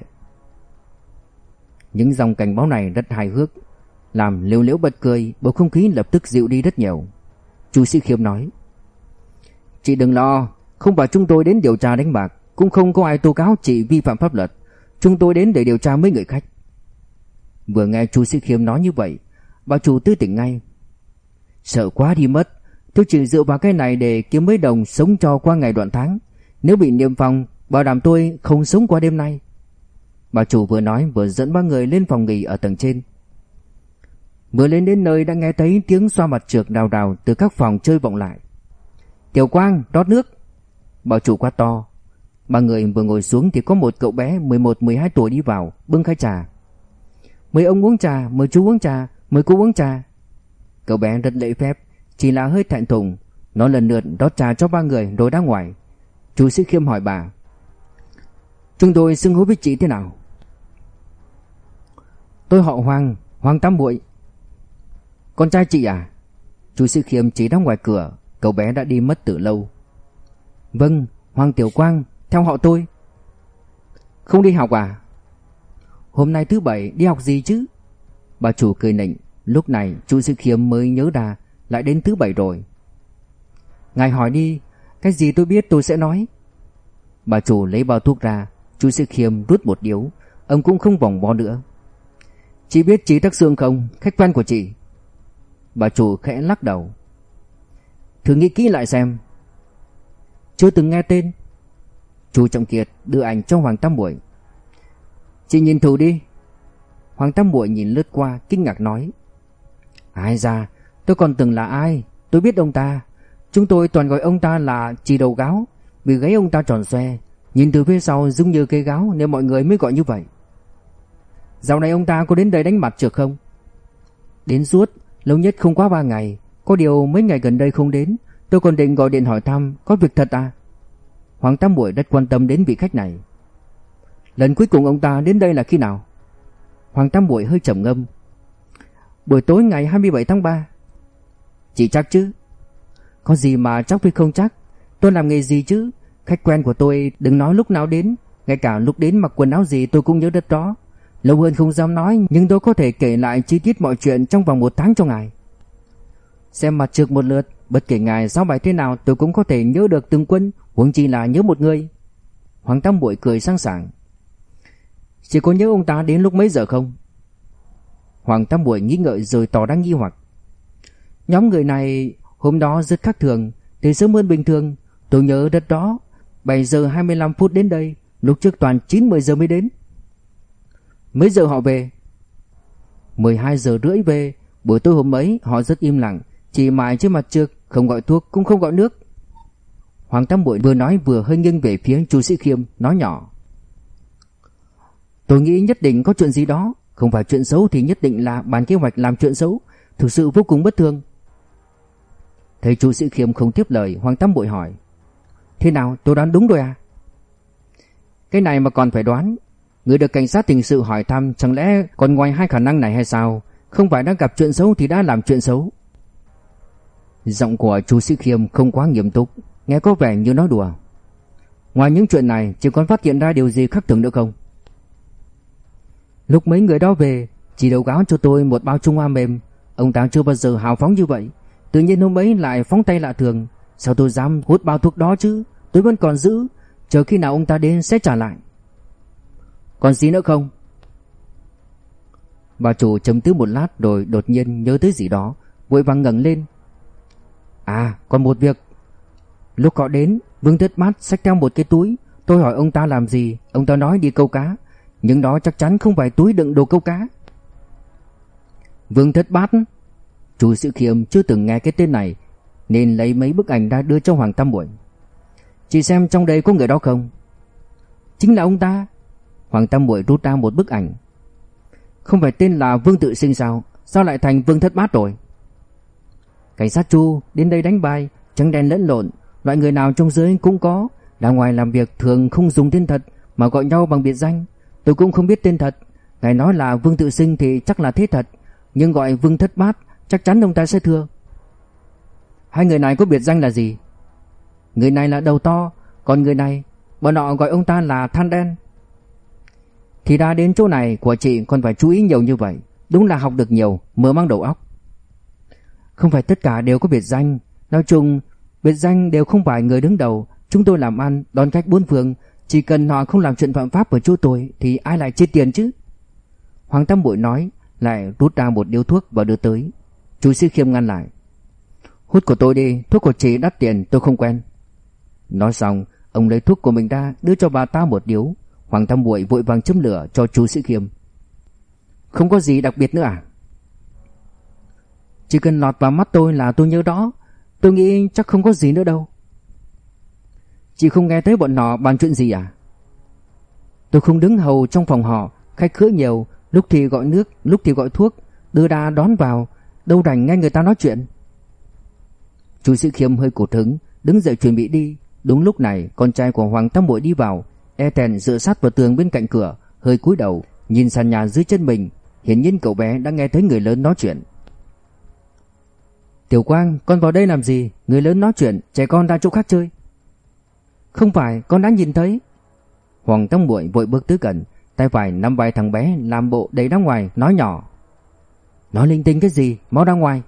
Những dòng cảnh báo này rất hài hước, làm Liễu Liễu bật cười, bầu không khí lập tức dịu đi rất nhiều. Chu Sĩ Khiêm nói: Chị đừng lo, không phải chúng tôi đến điều tra đánh bạc, cũng không có ai tố cáo chị vi phạm pháp luật. Chúng tôi đến để điều tra mấy người khách. Vừa nghe Chu Sĩ Khiêm nói như vậy, bà chủ tươi tỉnh ngay. Sợ quá đi mất, tôi chỉ dựa vào cái này để kiếm mấy đồng sống cho qua ngày đoạn tháng. Nếu bị niêm phong, bảo đảm tôi không sống qua đêm nay. Bà chủ vừa nói vừa dẫn ba người lên phòng nghỉ ở tầng trên. Vừa lên đến nơi đã nghe thấy tiếng xoa mặt trược đào đào từ các phòng chơi vọng lại. Tiểu Quang, rót nước. Bà chủ quát to. Ba người vừa ngồi xuống thì có một cậu bé mười một mười hai tuổi đi vào, bưng khay trà. Mời ông uống trà, mời chú uống trà, mời cô uống trà. Cậu bé rất lễ phép, chỉ là hơi thẹn thùng. Nó lần lượt rót trà cho ba người rồi ra ngoài. Chu Sĩ Khiêm hỏi bà: Chúng tôi xưng hô với chị thế nào? Tôi họ Hoàng, Hoàng Tam Muội. Con trai chị à? Chu Sĩ Khiêm chỉ ra ngoài cửa, cậu bé đã đi mất từ lâu. Vâng, Hoàng Tiểu Quang, theo họ tôi. Không đi học à? Hôm nay thứ bảy, đi học gì chứ? Bà chủ cười nịnh. Lúc này Chu Sĩ Khiêm mới nhớ ra lại đến thứ bảy rồi. Ngài hỏi đi, cái gì tôi biết tôi sẽ nói. Bà chủ lấy bao thuốc ra. Chu Sĩ Khiêm rút một điếu. Ông cũng không vòng vo nữa. Chị biết Trí Tắc Xương không? Khách quen của chị. Bà chủ khẽ lắc đầu. Thử nghĩ kỹ lại xem. Chưa từng nghe tên. Chu Trọng Kiệt đưa ảnh cho Hoàng Tam Muội. Chị nhìn thử đi. Hoàng Tam Muội nhìn lướt qua kinh ngạc nói: Ai da, tôi còn tưởng là ai. Tôi biết ông ta. Chúng tôi toàn gọi ông ta là Chì Đầu Gáo, vì gáy ông ta tròn xoe, nhìn từ phía sau giống như cây gáo nên mọi người mới gọi như vậy. Dạo này ông ta có đến đây đánh mặt trược không? Đến suốt, lâu nhất không quá ba ngày. Có điều mấy ngày gần đây không đến. Tôi còn định gọi điện hỏi thăm, có việc thật à? Hoàng Tam Muội rất quan tâm đến vị khách này. Lần cuối cùng ông ta đến đây là khi nào? Hoàng Tam Muội hơi trầm ngâm. Buổi tối ngày hai mươi bảy tháng ba. Chị chắc chứ? Có gì mà chắc với không chắc. Tôi làm nghề gì chứ? Khách quen của tôi đừng nói lúc nào đến, ngay cả lúc đến mặc quần áo gì tôi cũng nhớ rất rõ. Lâu hơn không dám nói, nhưng tôi có thể kể lại chi tiết mọi chuyện trong vòng một tháng cho ngài. Xem mặt trược một lượt, bất kể ngài giáo bài thế nào tôi cũng có thể nhớ được từng quân, huống chi là nhớ một người. Hoàng Tam Muội cười sang sảng. Chỉ có nhớ ông ta đến lúc mấy giờ không? Hoàng Tam Muội nghĩ ngợi rồi tỏ ra nghi hoặc. Nhóm người này hôm đó rất khác thường, từ sớm hơn bình thường. Tôi nhớ rất rõ, bảy giờ hai mươi lăm phút đến đây, lúc trước toàn chín mười giờ mới đến. Mấy giờ họ về? mười hai giờ rưỡi về. Buổi tối hôm ấy họ rất im lặng, chỉ mải trên mặt trược, không gọi thuốc cũng không gọi nước. Hoàng Tam Muội vừa nói vừa hơi nghiêng về phía Chu Sĩ Khiêm, nói nhỏ: Tôi nghĩ nhất định có chuyện gì đó. Không phải chuyện xấu thì nhất định là bàn kế hoạch làm chuyện xấu. Thực sự vô cùng bất thường. Thấy Chu Sĩ Khiêm không tiếp lời, Hoàng Tam Muội hỏi: Thế nào, tôi đoán đúng rồi à? Cái này mà còn phải đoán? Người được cảnh sát hình sự hỏi thăm chẳng lẽ còn ngoài hai khả năng này hay sao? Không phải đã gặp chuyện xấu thì đã làm chuyện xấu. Giọng của Chu Sĩ Khiêm không quá nghiêm túc, nghe có vẻ như nói đùa. Ngoài những chuyện này, chị còn phát hiện ra điều gì khác thường nữa không? Lúc mấy người đó về, Chỉ Đầu Gáo cho tôi một bao Trung Hoa mềm. Ông ta chưa bao giờ hào phóng như vậy. Tự nhiên hôm ấy lại phóng tay lạ thường. Sao tôi dám hút bao thuốc đó chứ? Tôi vẫn còn giữ, chờ khi nào ông ta đến sẽ trả lại. Còn gì nữa không? Bà chủ trầm tư một lát rồi đột nhiên nhớ tới gì đó. vội vàng ngẩng lên. À, còn một việc. Lúc họ đến, Vương Thất Bát xách theo một cái túi. Tôi hỏi ông ta làm gì, ông ta nói đi câu cá, nhưng đó chắc chắn không phải túi đựng đồ câu cá. Vương Thất Bát? Chu Sĩ Khiêm chưa từng nghe cái tên này, nên lấy mấy bức ảnh ra đưa cho Hoàng Tam Muội. Chị xem trong đây có người đó không? Chính là ông ta. Hoàng Tam Muội rút ra một bức ảnh. Không phải tên là Vương Tự Sinh sao? Sao lại thành Vương Thất Bát rồi? Cảnh sát Chu đến đây đánh bài, trắng đen lẫn lộn, loại người nào trong giới cũng có. Ra ngoài làm việc thường không dùng tên thật mà gọi nhau bằng biệt danh. Tôi cũng không biết tên thật. Ngài nói là Vương Tự Sinh thì chắc là thế thật, nhưng gọi Vương Thất Bát chắc chắn ông ta sẽ thưa. Hai người này có biệt danh là gì? Người này là Đầu To, còn người này bọn họ gọi ông ta là Than Đen. Thì đã đến chỗ này của chị còn phải chú ý nhiều như vậy. Đúng là học được nhiều, mở mang đầu óc. Không phải tất cả đều có biệt danh. Nói chung, biệt danh đều không phải người đứng đầu. Chúng tôi làm ăn, đón khách bốn phương, chỉ cần họ không làm chuyện phạm pháp ở chỗ tôi thì ai lại chia tiền chứ? Hoàng Tam Muội nói, lại rút ra một điếu thuốc và đưa tới. Chu Sĩ Khiêm ngăn lại. Hút của tôi đi, thuốc của chị đắt tiền, tôi không quen. Nói xong, ông lấy thuốc của mình ra đưa cho bà ta một điếu. Hoàng Tam Muội vội vàng châm lửa cho Chu Sĩ Khiêm. Không có gì đặc biệt nữa à? Chỉ cần lọt vào mắt tôi là tôi nhớ đó. Tôi nghĩ chắc không có gì nữa đâu. Chị không nghe thấy bọn họ bàn chuyện gì à? Tôi không đứng hầu trong phòng họ, khách khứa nhiều, lúc thì gọi nước, lúc thì gọi thuốc, đưa ra đón vào, đâu rảnh nghe người ta nói chuyện. Chu Sĩ Khiêm hơi cột hứng, đứng dậy chuẩn bị đi. Đúng lúc này, con trai của Hoàng Tam Muội đi vào, e thẹn dựa sát vào tường bên cạnh cửa, hơi cúi đầu nhìn sàn nhà dưới chân mình. Hiển nhiên cậu bé đã nghe thấy người lớn nói chuyện. Tiểu Quang, con vào đây làm gì? Người lớn nói chuyện, trẻ con ra chỗ khác chơi. Không phải, con đã nhìn thấy. Hoàng Tam Muội vội bước tới gần, tay phải nắm vai thằng bé làm bộ đẩy ra ngoài, nói nhỏ. Nói linh tinh cái gì, mau ra ngoài.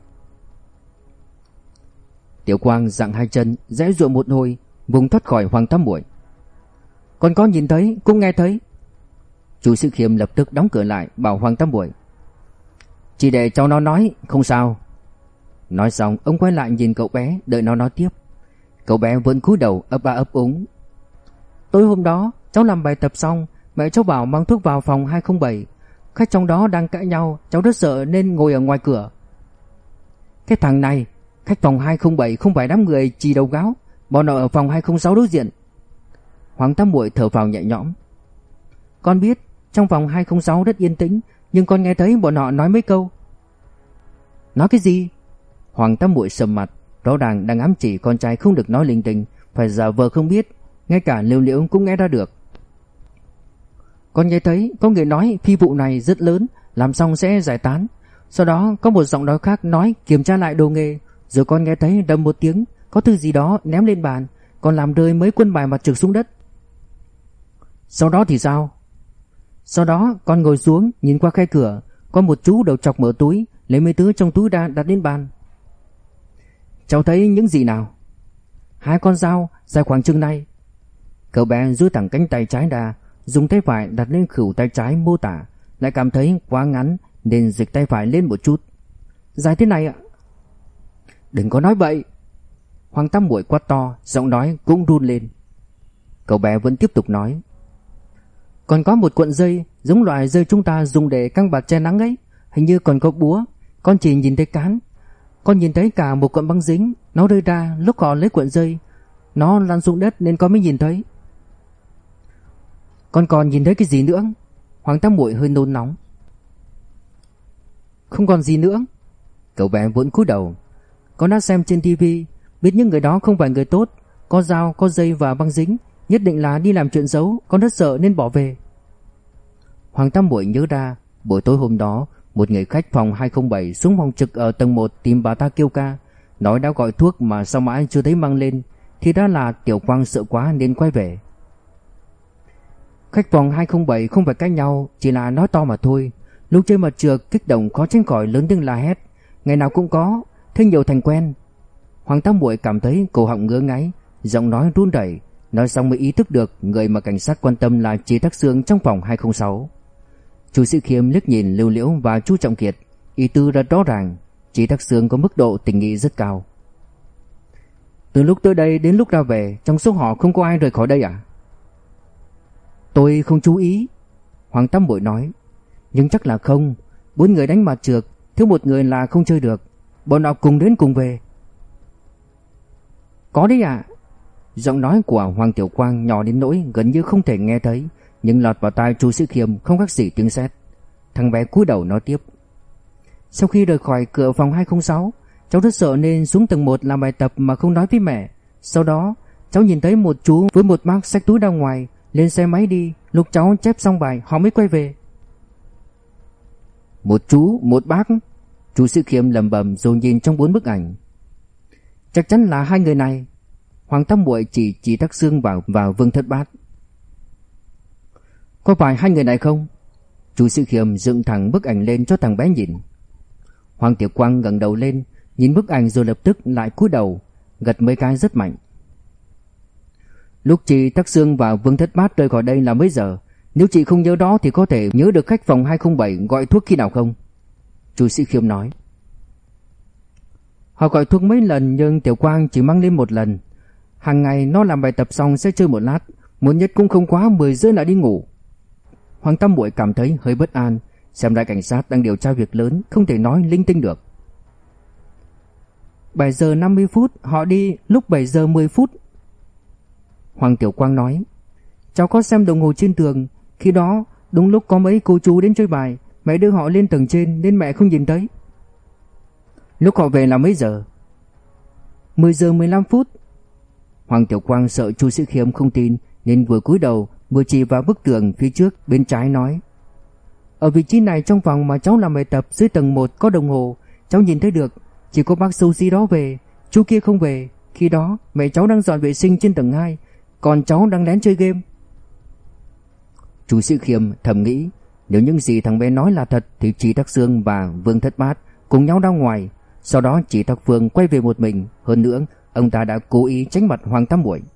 Tiểu Quang giằng hai chân, giãy giụa một hồi, vùng thoát khỏi Hoàng Tam Muội. Con có nhìn thấy, cũng nghe thấy. Chu Sĩ Khiêm lập tức đóng cửa lại, bảo Hoàng Tam Muội. Chỉ để cháu nó nói, không sao. Nói xong, ông quay lại nhìn cậu bé, đợi nó nói tiếp. Cậu bé vẫn cúi đầu ấp a ấp úng. Tối hôm đó, cháu làm bài tập xong, mẹ cháu bảo mang thuốc vào phòng hai không bảy. Khách trong đó đang cãi nhau, cháu rất sợ nên ngồi ở ngoài cửa. Cái thằng này, khách phòng hai không bảy không phải đám người chì đầu gáo, bọn họ ở phòng hai không sáu đối diện. Hoàng Tam Muội thở phào nhẹ nhõm. Con biết, trong phòng hai không sáu rất yên tĩnh, nhưng con nghe thấy bọn họ nói mấy câu. Nói cái gì? Hoàng Tam Muội sầm mặt, rõ ràng đang ám chỉ con trai không được nói linh tinh, phải giả vờ không biết, ngay cả Liễu Liễu cũng nghe ra được. Con nghe thấy có người nói phi vụ này rất lớn, làm xong sẽ giải tán. Sau đó có một giọng nói khác nói kiểm tra lại đồ nghề, rồi con nghe thấy đầm một tiếng, có thứ gì đó ném lên bàn, còn làm rơi mấy quân bài mặt trượt xuống đất. Sau đó thì sao? Sau đó con ngồi xuống nhìn qua khe cửa, có một chú đầu chọc mở túi, lấy mấy thứ trong túi ra đặt lên bàn. Cháu thấy những gì nào? Hai con dao dài khoảng chừng này. Cậu bé duỗi thẳng cánh tay trái ra, dùng tay phải đặt lên khuỷu tay trái mô tả, lại cảm thấy quá ngắn nên dịch tay phải lên một chút. Dài thế này ạ? Đừng có nói vậy. Hoàng Tam Muội quát to, giọng nói cũng run lên. Cậu bé vẫn tiếp tục nói. Còn có một cuộn dây, giống loại dây chúng ta dùng để căng bạt che nắng ấy. Hình như còn có búa. Con chỉ nhìn thấy cán. Con nhìn thấy cả một cuộn băng dính. Nó rơi ra lúc họ lấy cuộn dây. Nó lăn xuống đất nên con mới nhìn thấy. Con còn nhìn thấy cái gì nữa? Hoàng Tam Muội hơi nôn nóng. Không còn gì nữa. Cậu bé vẫn cúi đầu. Con đã xem trên tivi, biết những người đó không phải người tốt. Có dao, có dây và băng dính, nhất định là đi làm chuyện xấu. Con rất sợ nên bỏ về. Hoàng Tam Muội nhớ ra, buổi tối hôm đó, một người khách phòng hai không bảy xuống phòng trực ở tầng một tìm bà ta kêu ca, nói đã gọi thuốc mà sao mãi chưa thấy mang lên. Thì ra là Tiểu Quang sợ quá nên quay về. Khách phòng hai không bảy không phải cãi nhau, chỉ là nói to mà thôi. Lúc chơi mặt trượt kích động khó tránh khỏi lớn tiếng la hét. Ngày nào cũng có, thế nhiều thành quen. Hoàng Tam Muội cảm thấy cổ họng ngứa ngáy, giọng nói run rẩy. Nói xong mới ý thức được người mà cảnh sát quan tâm là Chế Thác Sương trong phòng hai không sáu. Chu Sĩ Khiêm liếc nhìn Lưu Liễu và Chu Trọng Kiệt, ý tư rất rõ ràng. Chị Thác Sương có mức độ tình nghi rất cao. Từ lúc tới đây đến lúc ra về, trong số họ không có ai rời khỏi đây à? Tôi không chú ý, Hoàng Tam Bội nói. Nhưng chắc là không. Bốn người đánh mặt trượt, thiếu một người là không chơi được. Bọn họ cùng đến cùng về. Có đấy à? Giọng nói của Hoàng Tiểu Quang nhỏ đến nỗi gần như không thể nghe thấy, nhưng lọt vào tai Chu Sĩ Khiêm không khác gì tiếng sét. Thằng bé cúi đầu nói tiếp. Sau khi rời khỏi cửa phòng hai không sáu, cháu rất sợ nên xuống tầng một làm bài tập mà không nói với mẹ. Sau đó cháu nhìn thấy một chú với một bác xách túi ra ngoài, lên xe máy đi. Lúc cháu chép xong bài họ mới quay về. Một chú, một bác. Chu Sĩ Khiêm lẩm bẩm rồi nhìn trong bốn bức ảnh. Chắc chắn là hai người này. Hoàng Tam Muội chỉ chỉ Thác Sương vào vào Vương Thất Bát. Có phải hai người này không? Chu Sĩ Khiêm dựng thẳng bức ảnh lên cho thằng bé nhìn. Hoàng Tiểu Quang ngẩng đầu lên, nhìn bức ảnh rồi lập tức lại cúi đầu, gật mấy cái rất mạnh. Lúc chị Thác Sương và Vương Thất Bát rời khỏi đây là mấy giờ? Nếu chị không nhớ đó thì có thể nhớ được khách phòng hai không bảy gọi thuốc khi nào không? Chu Sĩ Khiêm nói. Họ gọi thuốc mấy lần nhưng Tiểu Quang chỉ mang lên một lần. Hàng ngày nó làm bài tập xong sẽ chơi một lát, muộn nhất cũng không quá mười rưỡi là đi ngủ. Hoàng Tam Muội cảm thấy hơi bất an, xem ra cảnh sát đang điều tra việc lớn, không thể nói linh tinh được. bảy giờ năm mươi phút họ đi, lúc bảy giờ mười phút. Hoàng Tiểu Quang nói. Cháu có xem đồng hồ trên tường, khi đó đúng lúc có mấy cô chú đến chơi bài, mẹ đưa họ lên tầng trên nên mẹ không nhìn thấy. Lúc họ về là mấy giờ? mười giờ mười lăm phút. Hoàng Tiểu Quang sợ Chu Sĩ Khiêm không tin nên vừa cúi đầu vừa chỉ vào bức tường phía trước bên trái nói. Ở vị trí này trong phòng mà cháu làm bài tập dưới tầng một có đồng hồ, cháu nhìn thấy được. Chỉ có bác xấu xí đó về, chú kia không về. Khi đó mẹ cháu đang dọn vệ sinh trên tầng hai, còn cháu đang lén chơi game. Chu Sĩ Khiêm thầm nghĩ, nếu những gì thằng bé nói là thật thì chị Thác Sương và Vương Thất Bát cùng nhau ra ngoài. Sau đó chị Thác Phương quay về một mình. Hơn nữa ông ta đã cố ý tránh mặt Hoàng Tam Muội.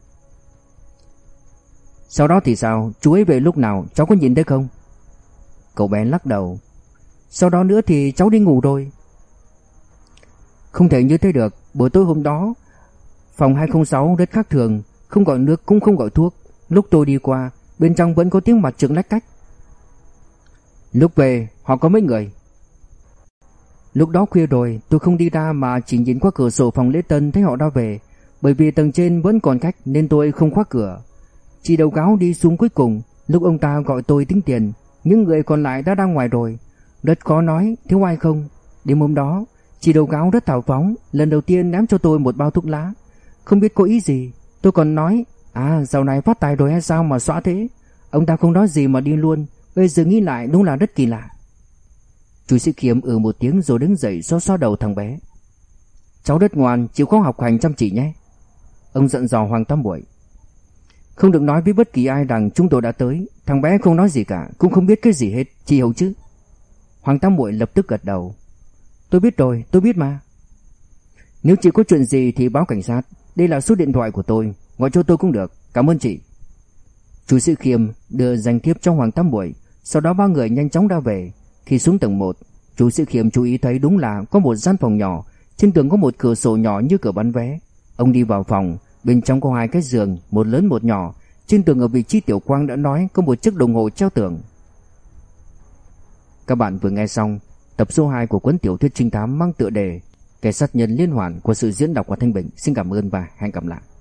Sau đó thì sao? Chú ấy về lúc nào? Cháu có nhìn thấy không? Cậu bé lắc đầu. Sau đó nữa thì cháu đi ngủ rồi. Không thể như thế được. Buổi tối hôm đó phòng hai không sáu rất khác thường, không gọi nước cũng không gọi thuốc. Lúc tôi đi qua, bên trong vẫn có tiếng mặt trượt lách cách. Lúc về họ có mấy người? Lúc đó khuya rồi, tôi không đi ra mà chỉ nhìn qua cửa sổ phòng lễ tân thấy họ đã về. Bởi vì tầng trên vẫn còn khách nên tôi không khóa cửa. Chị Đầu Gáo đi xuống cuối cùng. Lúc ông ta gọi tôi tính tiền, những người còn lại đã ra ngoài rồi. Rất khó nói thiếu ai không. Đêm hôm đó chị Đầu Gáo rất hào phóng, lần đầu tiên ném cho tôi một bao thuốc lá. Không biết có ý gì. Tôi còn nói, à dạo này phát tài rồi hay sao mà xóa thế. Ông ta không nói gì mà đi luôn. Bây giờ nghĩ lại đúng là rất kỳ lạ. Chu Sĩ Khiêm ừ một tiếng rồi đứng dậy xoa xoa đầu thằng bé. Cháu rất ngoan, chịu khó học hành chăm chỉ nhé. Ông dặn dò Hoàng Tam Muội. Không được nói với bất kỳ ai rằng chúng tôi đã tới. Thằng bé không nói gì cả, cũng không biết cái gì hết, chị hiểu chứ? Hoàng Tam Muội lập tức gật đầu. Tôi biết rồi, tôi biết mà. Nếu chị có chuyện gì thì báo cảnh sát. Đây là số điện thoại của tôi, gọi cho tôi cũng được. Cảm ơn chị. Chu Sĩ Khiêm đưa danh thiếp cho Hoàng Tam Muội. Sau đó ba người nhanh chóng ra về. Khi xuống tầng một, Chu Sĩ Khiêm chú ý thấy đúng là có một gian phòng nhỏ. Trên tường có một cửa sổ nhỏ như cửa bán vé. Ông đi vào phòng, bên trong có hai cái giường, một lớn một nhỏ. Trên tường ở vị trí Tiểu Quang đã nói có một chiếc đồng hồ treo tường. Các bạn vừa nghe xong tập số hai của cuốn tiểu thuyết trinh thám mang tựa đề Kẻ sát nhân liên hoàn của sự diễn đọc của Thanh Bình. Xin cảm ơn và hẹn gặp lại.